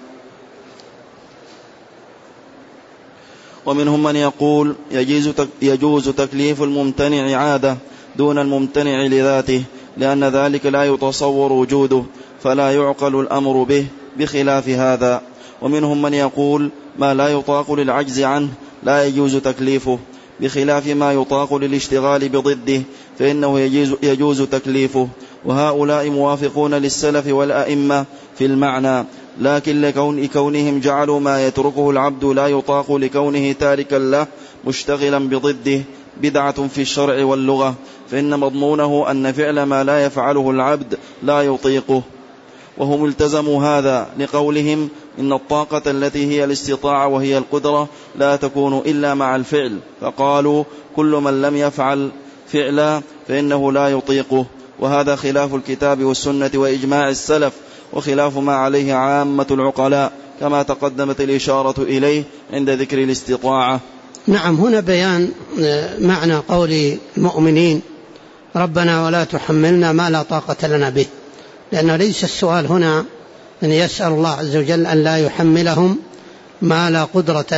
ومنهم من يقول يجوز تكليف الممتنع عادة دون الممتنع لذاته، لأن ذلك لا يتصور وجوده فلا يعقل الأمر به، بخلاف هذا. ومنهم من يقول ما لا يطاق للعجز عنه لا يجوز تكليفه، بخلاف ما يطاق للاشتغال بضده فإنه يجوز تكليفه. وهؤلاء موافقون للسلف والأئمة في المعنى، لكن لكونهم جعلوا ما يتركه العبد لا يطاق لكونه تاركا له مشتغلا بضده بدعة في الشرع واللغة، فإن مضمونه أن فعل ما لا يفعله العبد لا يطيقه. وهم التزموا هذا لقولهم إن الطاقة التي هي الاستطاعة وهي القدرة لا تكون إلا مع الفعل، فقالوا كل من لم يفعل فعلا فإنه لا يطيقه، وهذا خلاف الكتاب والسنة وإجماع السلف، وخلاف ما عليه عامة العقلاء، كما تقدمت الإشارة إليه عند ذكر الاستطاعة. نعم. هنا بيان معنى قول المؤمنين ربنا ولا تحملنا ما لا طاقة لنا به، لأنه ليس السؤال هنا أن يسأل الله عز وجل أن لا يحملهم ما لا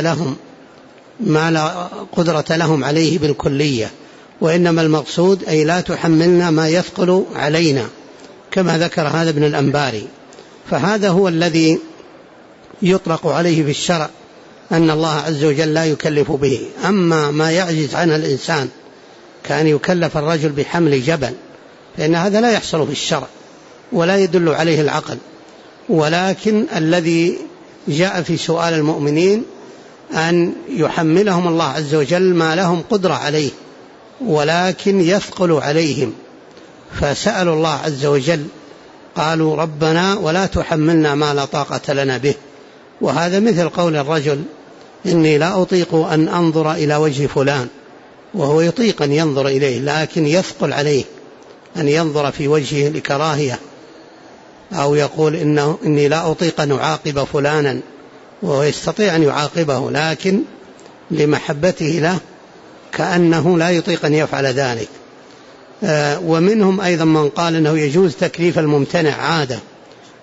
قدرة لهم عليه بالكلية، وإنما المقصود أي لا تحملنا ما يثقل علينا، كما ذكر هذا ابن الأنباري. فهذا هو الذي يطلق عليه في الشرع أن الله عز وجل لا يكلف به. أما ما يعجز عنه الإنسان كأن يكلف الرجل بحمل جبل، فإن هذا لا يحصل في الشرع ولا يدل عليه العقل، ولكن الذي جاء في سؤال المؤمنين أن يحملهم الله عز وجل ما لهم قدرة عليه ولكن يثقل عليهم، فسألوا الله عز وجل قالوا ربنا ولا تحملنا ما لا طاقة لنا به. وهذا مثل قول الرجل إني لا أطيق أن أنظر إلى وجه فلان، وهو يطيق أن ينظر إليه لكن يثقل عليه أن ينظر في وجهه لكراهية، أو يقول إني لا أطيق أن أعاقب فلانا، وهو يستطيع أن يعاقبه لكن لمحبته له كأنه لا يطيق أن يفعل ذلك. ومنهم أيضا من قال أنه يجوز تكليف الممتنع عادة،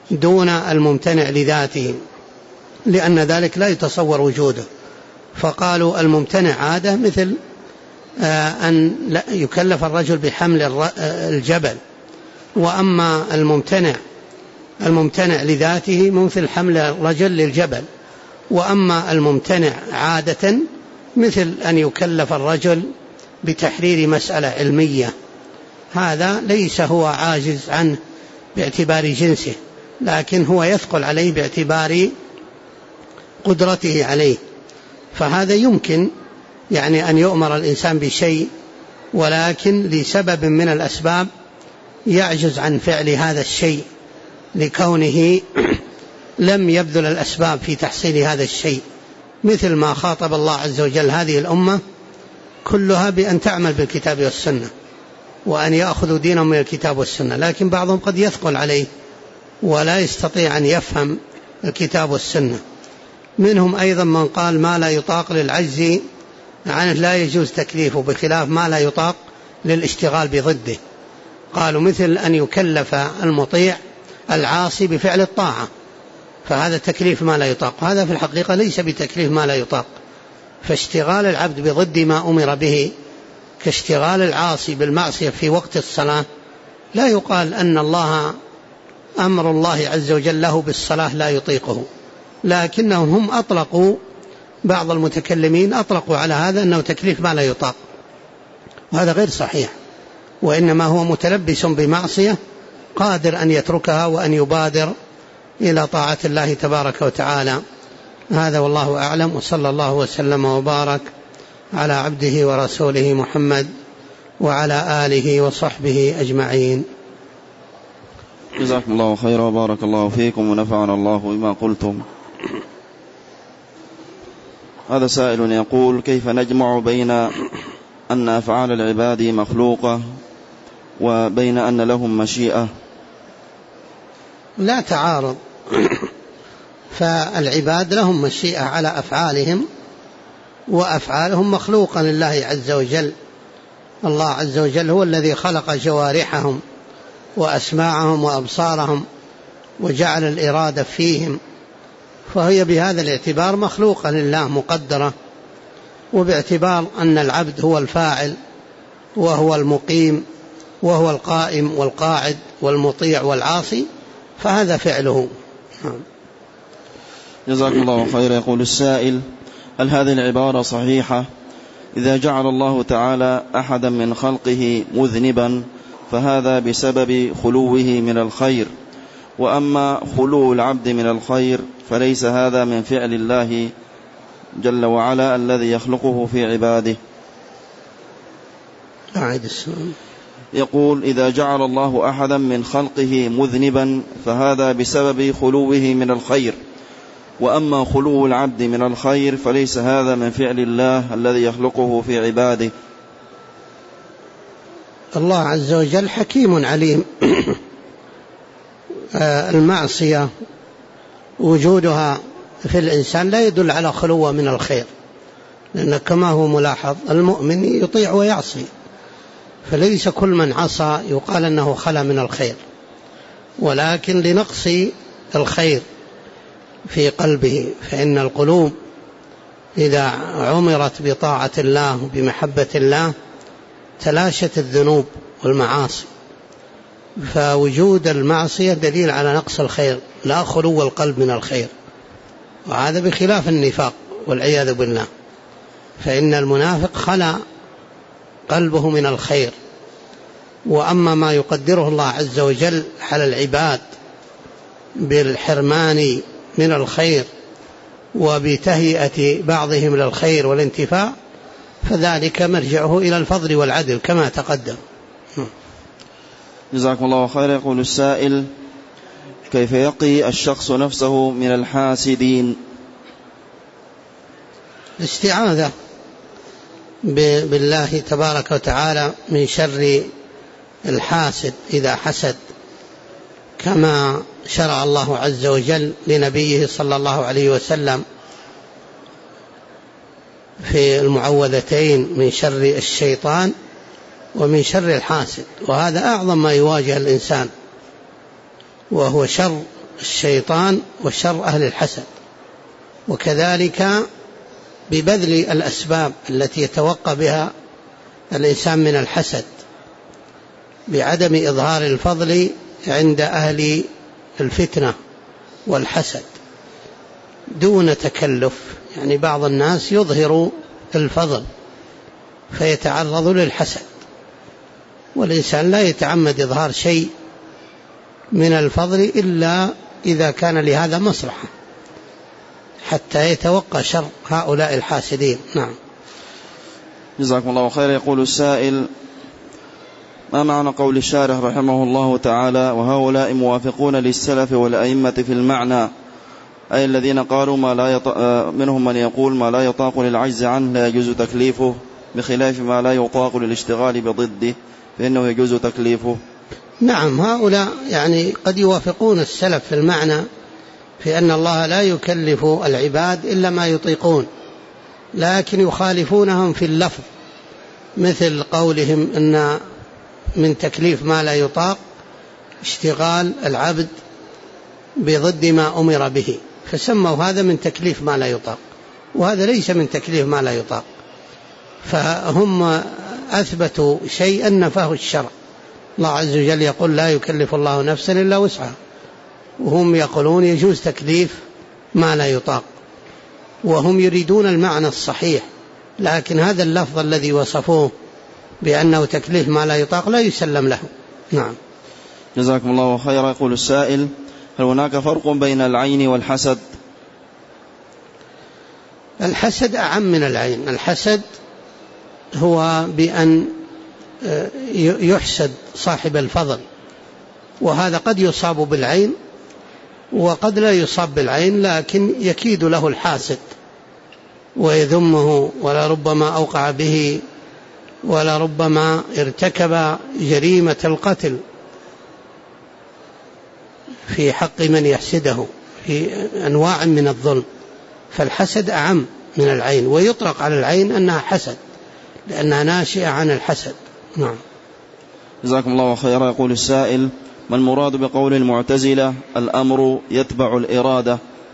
دون الممتنع لذاته، لأن ذلك لا يتصور وجوده. فقالوا الممتنع عادة مثل أن يكلف الرجل بحمل الجبل، وأما الممتنع لذاته مثل حمل الرجل للجبل، وأما الممتنع عادة مثل أن يكلف الرجل بتحرير مسألة علمية. هذا ليس هو عاجز عنه باعتبار جنسه، لكن هو يثقل عليه باعتبار قدرته عليه. فهذا يمكن يعني أن يؤمر الإنسان بشيء، ولكن لسبب من الأسباب يعجز عن فعل هذا الشيء لكونه لم يبذل الأسباب في تحصيل هذا الشيء، مثل ما خاطب الله عز وجل هذه الأمة كلها بأن تعمل بالكتاب والسنة، وأن يأخذوا دينهم من الكتاب والسنة. لكن بعضهم قد يثقل عليه ولا يستطيع أن يفهم الكتاب والسنة. منهم أيضا من قال ما لا يطاق للعجز عنه لا يجوز تكليفه، بخلاف ما لا يطاق للاشتغال بضده. قالوا مثل أن يكلف المطيع العاصي بفعل الطاعة، فهذا تكليف ما لا يطاق. هذا في الحقيقة ليس بتكليف ما لا يطاق. فاشتغال العبد بضد ما أمر به كاشتغال العاصي بالمعصية في وقت الصلاة، لا يقال أن أمر الله عز وجل له بالصلاة لا يطيقه، لكنهم هم أطلقوا، بعض المتكلمين أطلقوا على هذا أنه تكليف ما لا يطاق، وهذا غير صحيح، وإنما هو متلبس بمعصية قادر أن يتركها وأن يبادر إلى طاعة الله تبارك وتعالى. هذا والله أعلم، وصلى الله وسلم وبارك على عبده ورسوله محمد وعلى آله وصحبه أجمعين. جزاكم الله خيرا وبارك الله فيكم ونفعنا الله بما قلتم. هذا سائل يقول: كيف نجمع بين أن أفعال العباد مخلوقة وبين أن لهم مشيئة؟ لا تعارض، فالعباد لهم مشيئة على أفعالهم، وأفعالهم مخلوقة لله عز وجل. الله عز وجل هو الذي خلق جوارحهم وأسماعهم وأبصارهم وجعل الإرادة فيهم، فهي بهذا الاعتبار مخلوقة لله مقدرة. وباعتبار أن العبد هو الفاعل وهو المقيم وهو القائم والقاعد والمطيع والعاصي، فهذا فعله. جزاكم الله خير. يقول السائل: هل هذه العبارة صحيحة إذا جعل الله تعالى أحدا من خلقه مذنبا فهذا بسبب خلوه من الخير، وأما خلو العبد من الخير فليس هذا من فعل الله جل وعلا الذي يخلقه في عباده؟ يقول: إذا جعل الله أحدا من خلقه مذنبا فهذا بسبب خلوه من الخير، وأما خلو العبد من الخير فليس هذا من فعل الله الذي يخلقه في عباده. الله عز وجل حكيم عليم. المعصية وجودها في الإنسان لا يدل على خلوه من الخير، لأن كما هو ملاحظ المؤمن يطيع ويعصي، فليس كل من عصى يقال أنه خلا من الخير، ولكن لنقص الخير في قلبه. فإن القلوب إذا عمرت بطاعة الله وبمحبة الله تلاشت الذنوب والمعاصي، فوجود المعصية دليل على نقص الخير لا خلو القلب من الخير، وهذا بخلاف النفاق والعياذ بالله، فإن المنافق خلا قلبه من الخير. وأما ما يقدره الله عز وجل على العباد بالحرمان من الخير وبتهيئة بعضهم للخير والانتفاع فذلك مرجعه إلى الفضل والعدل كما تقدم. جزاكم الله خيرا. يقول السائل: كيف يقي الشخص نفسه من الحاسدين؟ الاستعاذة بالله تبارك وتعالى من شر الحاسد إذا حسد، كما شرع الله عز وجل لنبيه صلى الله عليه وسلم في المعوذتين من شر الشيطان ومن شر الحاسد. وهذا أعظم ما يواجه الإنسان، وهو شر الشيطان وشر أهل الحسد، وكذلك ببذل الأسباب التي يتوقى بها الإنسان من الحسد، بعدم إظهار الفضل عند أهل الفتنة والحسد دون تكلف. يعني بعض الناس يظهر الفضل فيتعرض للحسد، والإنسان لا يتعمد إظهار شيء من الفضل إلا إذا كان لهذا مصلحة حتى يتوقى شر هؤلاء الحاسدين. نعم. جزاكم الله خيرا. يقول السائل: ما معنى قول الشارح رحمه الله تعالى: وهؤلاء موافقون للسلف والأئمة في المعنى، أي الذين قالوا منهم من يقول ما لا يطاق للعجز عنه لا يجوز تكليفه، بخلاف ما لا يطاق للاشتغال بضده فإنه يجوز تكليفه؟ نعم، هؤلاء يعني قد يوافقون السلف في المعنى في أن الله لا يكلف العباد إلا ما يطيقون، لكن يخالفونهم في اللفظ، مثل قولهم أن من تكليف ما لا يطاق اشتغال العبد بضد ما أمر به، فسموا هذا من تكليف ما لا يطاق، وهذا ليس من تكليف ما لا يطاق. فهم أثبتوا شيئا نفاه الشرع. الله عز وجل يقول: لا يكلف الله نفسا إلا وسعها، وهم يقولون يجوز تكليف ما لا يطاق، وهم يريدون المعنى الصحيح، لكن هذا اللفظ الذي وصفوه بأنه تكليف ما لا يطاق لا يسلم له. نعم. جزاكم الله خيرا. يقول السائل: هل هناك فرق بين العين والحسد؟ الحسد أعم من العين. الحسد هو بأن يحسد صاحب الفضل، وهذا قد يصاب بالعين وقد لا يصاب بالعين، لكن يكيد له الحاسد ويذمه، ولا ربما أوقع به، ولا ربما ارتكب جريمة القتل في حق من يحسده في أنواع من الظلم. فالحسد أعم من العين، ويطلق على العين أنها حسد لأنها ناشئة عن الحسد. نعم. جزاكم الله خيرا. يقول السائل: ما المراد بقول المعتزلة الأمر يتبع الإرادة؟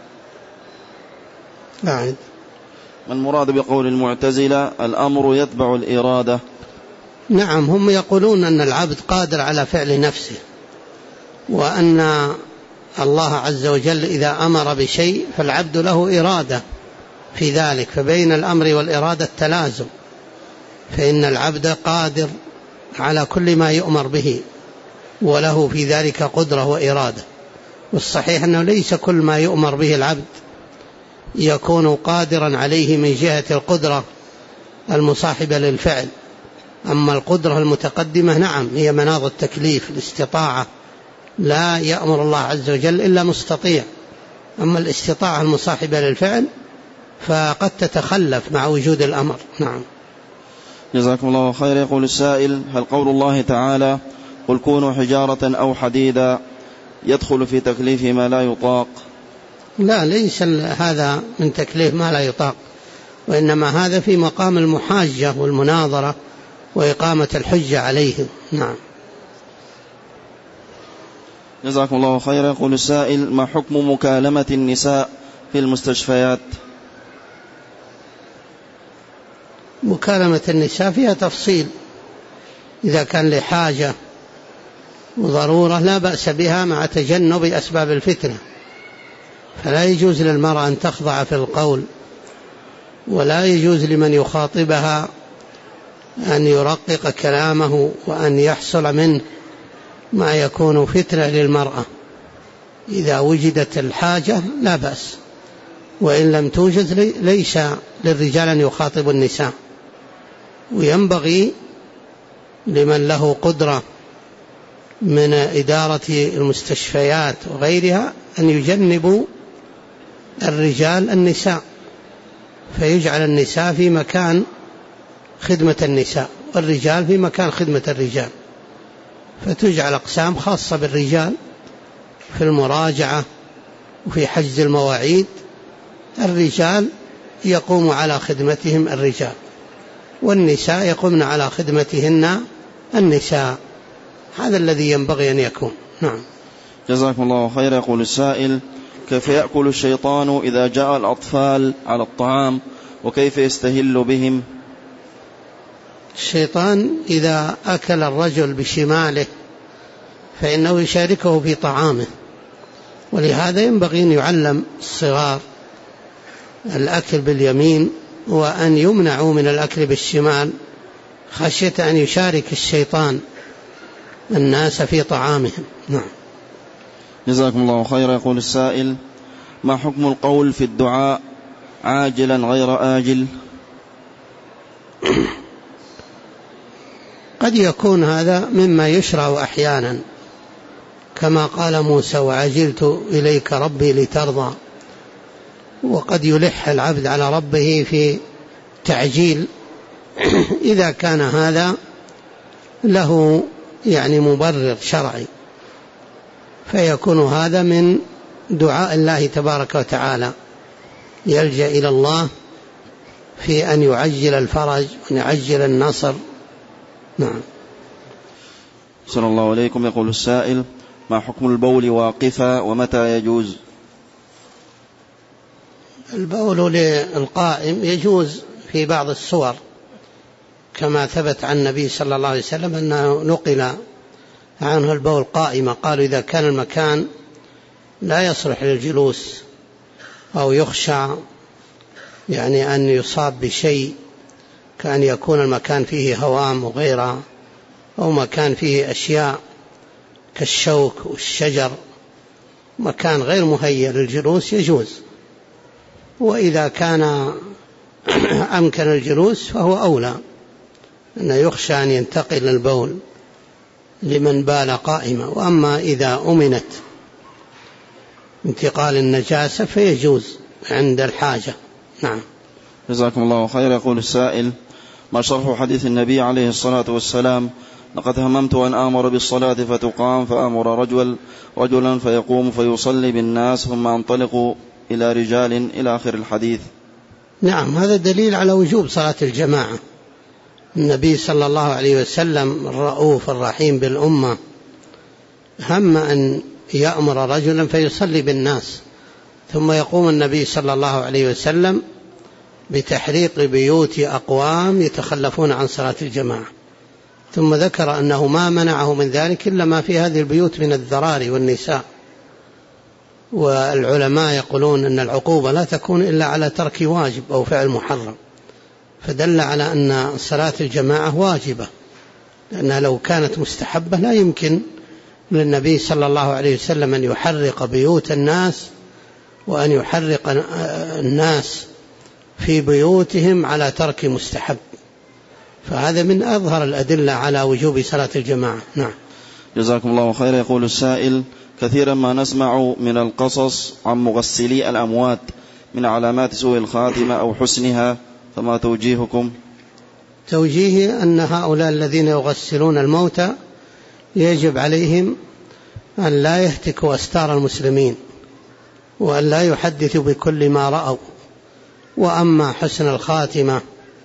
نعم. ما المراد بقول المعتزلة الأمر يتبع الإرادة؟ نعم، هم يقولون أن العبد قادر على فعل نفسه، وأن الله عز وجل إذا أمر بشيء فالعبد له إرادة في ذلك، فبين الأمر والإرادة التلازم، فإن العبد قادر على كل ما يؤمر به وله في ذلك قدرة وإرادة. والصحيح أنه ليس كل ما يؤمر به العبد يكون قادرا عليه من جهة القدرة المصاحبة للفعل. أما القدرة المتقدمة نعم هي مناط التكليف، الاستطاعة، لا يأمر الله عز وجل إلا مستطيع. أما الاستطاعة المصاحبة للفعل فقد تتخلف مع وجود الأمر. نعم. جزاكم الله خير. يقول السائل: هل قول الله تعالى قل كونوا حجارة أو حديدا يدخل في تكليف ما لا يطاق؟ لا، ليس هذا من تكليف ما لا يطاق، وإنما هذا في مقام المحاجة والمناظرة وإقامة الحجة عليهم. نعم. جزاكم الله خيرا. يقول السائل: ما حكم مكالمة النساء في المستشفيات؟ مكالمة النساء فيها تفصيل، إذا كان لحاجة وضرورة لا بأس بها مع تجنب أسباب الفتنة، فلا يجوز للمرأة أن تخضع في القول، ولا يجوز لمن يخاطبها أن يرقق كلامه وأن يحصل منه ما يكون فتنة للمرأة. إذا وجدت الحاجة لا بأس، وإن لم توجد ليس للرجال أن يخاطبوا النساء. وينبغي لمن له قدرة من إدارة المستشفيات وغيرها أن يجنبوا الرجال النساء، فيجعل النساء في مكان خدمة النساء والرجال في مكان خدمة الرجال، فتجعل أقسام خاصة بالرجال في المراجعة وفي حجز المواعيد. الرجال يقوم على خدمتهم الرجال، والنساء يقومن على خدمتهن النساء. هذا الذي ينبغي أن يكون. نعم. جزاكم الله خير. يقول السائل: كيف يأكل الشيطان إذا جاء الأطفال على الطعام، وكيف يستهل بهم؟ الشيطان إذا أكل الرجل بشماله فإنه يشاركه في طعامه، ولهذا ينبغي أن يعلم الصغار الأكل باليمين، وأن يمنعوا من الأكل بالشمال خشية أن يشارك الشيطان الناس في طعامهم. نعم. جزاكم الله خيرا. يقول السائل: ما حكم القول في الدعاء عاجلا غير آجل؟ قد يكون هذا مما يشرع أحيانا، كما قال موسى: وعجلت إليك ربي لترضى. وقد يلح العبد على ربه في تعجيل إذا كان هذا له مبرر شرعي، فيكون هذا من دعاء الله تبارك وتعالى، يلجأ إلى الله في أن يعجل الفرج وأن يعجل النصر. نعم. صلى الله عليكم. يقول السائل: ما حكم البول واقفا، ومتى يجوز؟ البول للقائم يجوز في بعض الصور، كما ثبت عن النبي صلى الله عليه وسلم أنه نقل عنه البول قائمة. قالوا إذا كان المكان لا يصلح للجلوس أو يخشى أن يصاب بشيء، كأن يكون المكان فيه هوام وغيرها، أو مكان فيه أشياء كالشوك والشجر، مكان غير مهيأ للجلوس، يجوز. وإذا كان أمكن الجلوس فهو أولى، أن يخشى أن ينتقل البول لمن بال قائمة. وأما إذا أمنت انتقال النجاسة فيجوز عند الحاجة. نعم. جزاكم الله خير. يقول السائل: ما شرح حديث النبي عليه الصلاة والسلام: لقد هممت أن آمر بالصلاة فتقام، فآمر رجلا فيقوم فيصلي بالناس، ثم أنطلق إلى رجال، إلى آخر الحديث؟ نعم، هذا دليل على وجوب صلاة الجماعة. النبي صلى الله عليه وسلم الرؤوف الرحيم بالأمة هم أن يأمر رجلا فيصلي بالناس، ثم يقوم النبي صلى الله عليه وسلم بتحريق بيوت أقوام يتخلفون عن صلاة الجماعة، ثم ذكر أنه ما منعه من ذلك إلا ما في هذه البيوت من الذراري والنساء. والعلماء يقولون أن العقوبة لا تكون إلا على ترك واجب أو فعل محرم، فدل على أن صلاة الجماعة واجبة، لأنها لو كانت مستحبة لا يمكن للنبي صلى الله عليه وسلم أن يحرق بيوت الناس وأن يحرق الناس في بيوتهم على ترك مستحب، فهذا من أظهر الأدلة على وجوب صلاة الجماعة. نعم. جزاكم الله خير. يقول السائل: كثيرا ما نسمع من القصص عن مغسلي الأموات من علامات سوء الخاتمة أو حسنها، فما توجيهكم؟ توجيه أن هؤلاء الذين يغسلون الموتى يجب عليهم أن لا يهتكوا أستار المسلمين، وأن لا يحدثوا بكل ما رأوا. وأما حسن الخاتمة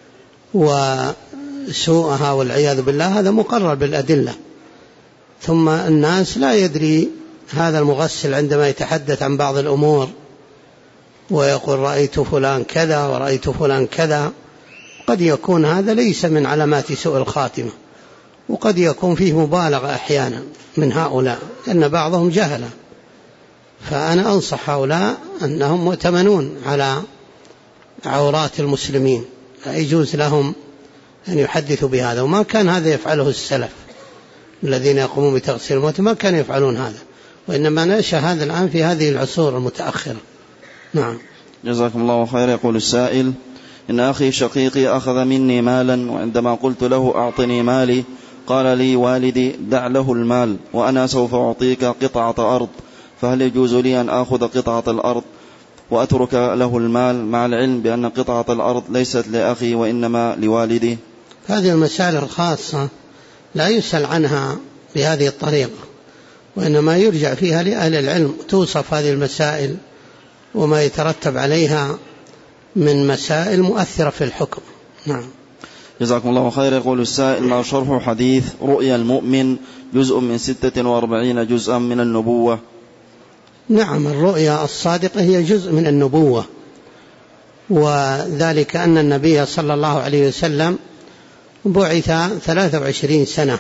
وسوءها والعياذ بالله هذا مقرر بالأدلة. ثم الناس لا يدري هذا المغسل عندما يتحدث عن بعض الأمور ويقول رأيت فلان كذا ورأيت فلان كذا، قد يكون هذا ليس من علامات سوء الخاتمة، وقد يكون فيه مبالغة أحيانا من هؤلاء، لأن بعضهم جهلة. فأنا أنصح هؤلاء أنهم مؤتمنون على عورات المسلمين، لا يجوز لهم أن يحدثوا بهذا. وما كان هذا يفعله السلف الذين يقومون بتغسيل الموت، ما كانوا يفعلون هذا، وإنما نشأ هذا الآن في هذه العصور المتأخرة. نعم. جزاكم الله خير. يقول السائل: إن أخي شقيقي أخذ مني مالا، وعندما قلت له أعطني مالي قال لي والدي دع له المال وأنا سوف أعطيك قطعة أرض، فهل يجوز لي أن أخذ قطعة الأرض وأترك له المال، مع العلم بأن قطعة الأرض ليست لأخي وإنما لوالدي؟ هذه المسائل الخاصة لا يسأل عنها بهذه الطريقة، وإنما يرجع فيها لأهل العلم، توصف هذه المسائل وما يترتب عليها من مسائل مؤثرة في الحكم. نعم. جزاكم الله خير. يقول السائل: ما شرح حديث رؤيا المؤمن جزء من 46 جزءا من النبوة؟ نعم، الرؤيا الصادقة هي جزء من النبوة، وذلك أن النبي صلى الله عليه وسلم بعث 23 سنة،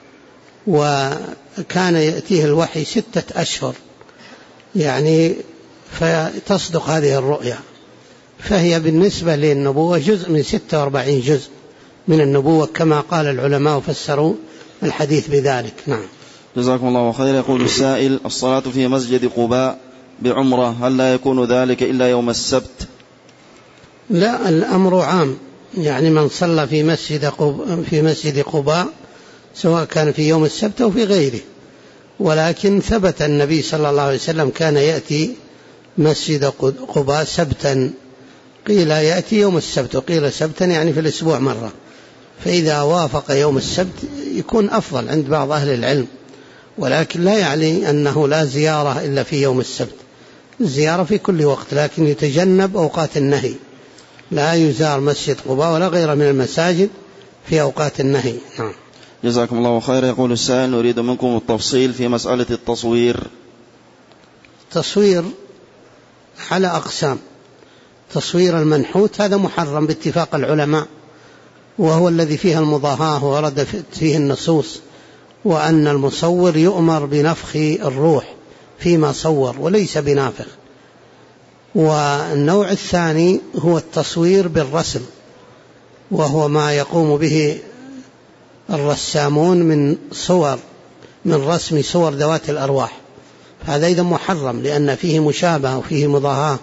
وكان يأتيه الوحي 6 أشهر، يعني فتصدق هذه الرؤيا، فهي بالنسبة للنبوة جزء من 46 جزء من النبوة كما قال العلماء وفسروا الحديث بذلك. نعم. جزاكم الله خير. يقول السائل: الصلاة في مسجد قباء بعمرة هل لا يكون ذلك إلا يوم السبت؟ لا، الأمر عام، يعني من صلى في مسجد قباء سواء كان في يوم السبت أو في غيره، ولكن ثبت النبي صلى الله عليه وسلم كان يأتي مسجد قباء سبتا، قيل يأتي يوم السبت وقيل سبتا يعني في الأسبوع مرة، فإذا وافق يوم السبت يكون أفضل عند بعض أهل العلم، ولكن لا يعني أنه لا زيارة إلا في يوم السبت، الزيارة في كل وقت، لكن يتجنب أوقات النهي، لا يزار مسجد قباء ولا غيره من المساجد في أوقات النهي. نعم. جزاكم الله خير. يقول السائل: نريد منكم التفصيل في مسألة التصوير. تصوير على أقسام. تصوير المنحوت هذا محرم باتفاق العلماء، وهو الذي فيها المضاهاة ورد فيه النصوص، وأن المصور يؤمر بنفخ الروح فيما صور وليس بنافخ. والنوع الثاني هو التصوير بالرسم، وهو ما يقوم به الرسامون من رسم صور ذوات الأرواح، هذا إذا محرم لأن فيه مشابهة وفيه مضاهاة.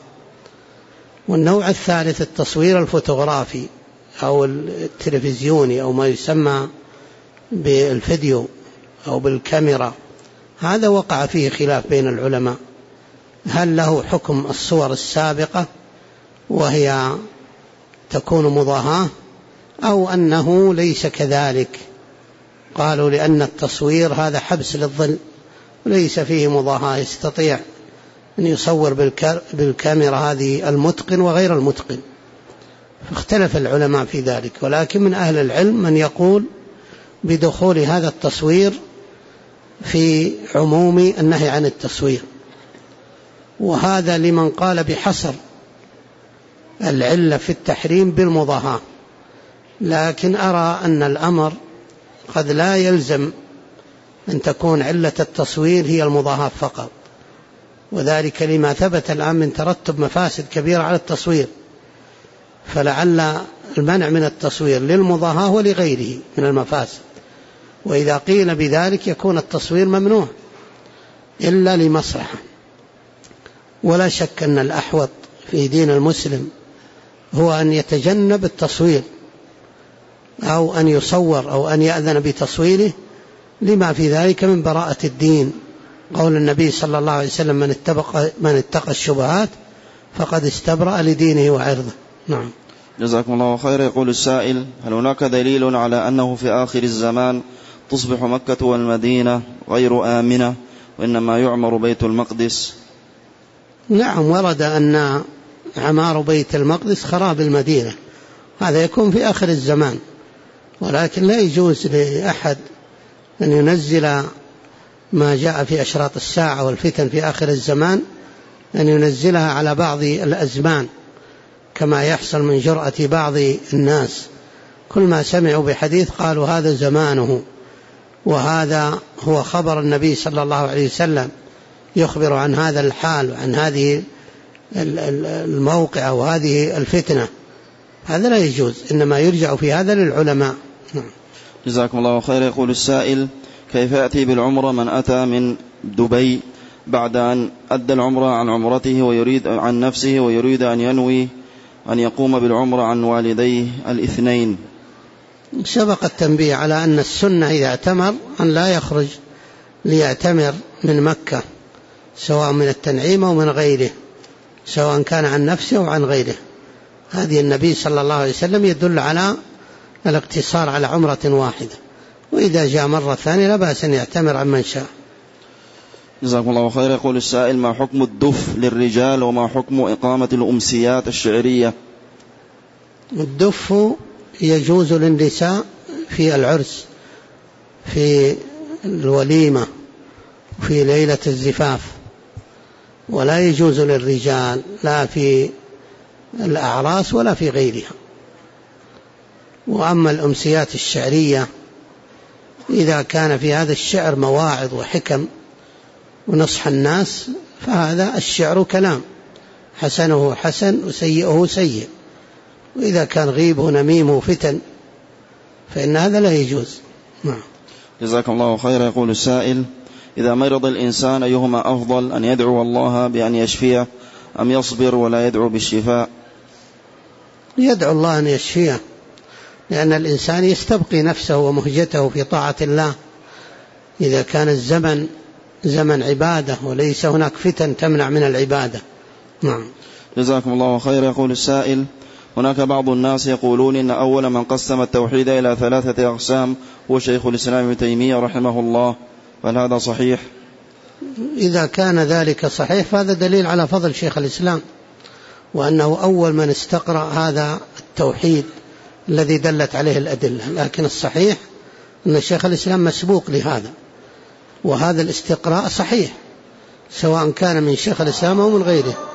والنوع الثالث التصوير الفوتوغرافي أو التلفزيوني أو ما يسمى بالفيديو أو بالكاميرا، هذا وقع فيه خلاف بين العلماء، هل له حكم الصور السابقة وهي تكون مضاهاة أو أنه ليس كذلك؟ قالوا لأن التصوير هذا حبس للظل وليس فيه مضاهاة، يستطيع أن يصور بالكاميرا هذه المتقن وغير المتقن، فاختلف العلماء في ذلك، ولكن من أهل العلم من يقول بدخول هذا التصوير في عموم النهي عن التصوير، وهذا لمن قال بحصر العلة في التحريم بالمضاهاة، لكن أرى أن الأمر قد لا يلزم أن تكون علة التصوير هي المضاهاة فقط، وذلك لما ثبت الآن من ترتب مفاسد كبيرة على التصوير، فلعل المنع من التصوير للمضاهاة ولغيره من المفاسد، وإذا قيل بذلك يكون التصوير ممنوع إلا لمصلحة. ولا شك أن الأحوط في دين المسلم هو أن يتجنب التصوير أو أن يصور أو أن يأذن بتصويره لما في ذلك من براءة الدين، قول النبي صلى الله عليه وسلم: من اتقى الشبهات فقد استبرأ لدينه وعرضه. نعم. جزاكم الله خير. يقول السائل: هل هناك دليل على أنه في آخر الزمان تصبح مكة والمدينة غير آمنة وإنما يعمر بيت المقدس؟ نعم، ورد أن عمار بيت المقدس خراب المدينة، هذا يكون في آخر الزمان، ولكن لا يجوز لأحد أن ينزل ما جاء في أشراط الساعة والفتن في آخر الزمان أن ينزلها على بعض الأزمان كما يحصل من جرأة بعض الناس، كل ما سمعوا بحديث قالوا هذا زمانه، وهذا هو خبر النبي صلى الله عليه وسلم يخبر عن هذا الحال وعن هذه الموقع وهذه الفتنة، هذا لا يجوز، إنما يرجع في هذا للعلماء. جزاكم الله خير. يقول السائل: كيف يأتي بالعمرة من أتى من دبي بعد أن أدى العمرة عن عمرته ويريد عن نفسه ويريد أن ينوي أن يقوم بالعمرة عن والديه الاثنين؟ سبق التنبيه على أن السنة إذا اعتمر أن لا يخرج ليعتمر من مكة، سواء من التنعيم أو من غيره، سواء كان عن نفسه أو عن غيره، هذه النبي صلى الله عليه وسلم يدل على الاقتصار على عمرة واحدة، وإذا جاء مرة ثانية لا بأس أن يعتمر عن من شاء. جزاكم الله خير. يقول السائل: ما حكم الدف للرجال وما حكم إقامة الأمسيات الشعرية؟ الدف يجوز للنساء في العرس، في الوليمة، في ليلة الزفاف، ولا يجوز للرجال لا في الأعراس ولا في غيرها. وأما الأمسيات الشعرية إذا كان في هذا الشعر مواعظ وحكم ونصح الناس فهذا الشعر كلام، حسنه حسن وسيئه سيء. وإذا كان غيبه نميمه وفتن فإن هذا لا يجوز. نعم. جزاك الله خيرا. يقول السائل: إذا مرض الإنسان أيهما أفضل، أن يدعو الله بأن يشفيه أم يصبر ولا يدعو بالشفاء؟ يدعو الله أن يشفيه، لأن الإنسان يستبقي نفسه ومهجته في طاعة الله إذا كان الزمن زمن عبادة وليس هناك فتن تمنع من العبادة. نعم. جزاكم الله خير. يقول السائل: هناك بعض الناس يقولون إن أول من قسم التوحيد إلى 3 أقسام هو شيخ الإسلام ابن تيمية رحمه الله، فهل هذا صحيح؟ إذا كان ذلك صحيح فهذا دليل على فضل شيخ الإسلام، وأنه أول من استقرأ هذا التوحيد الذي دلت عليه الأدلة. لكن الصحيح أن شيخ الإسلام مسبوق لهذا، وهذا الاستقراء صحيح سواء كان من شيخ الإسلام أو من غيره.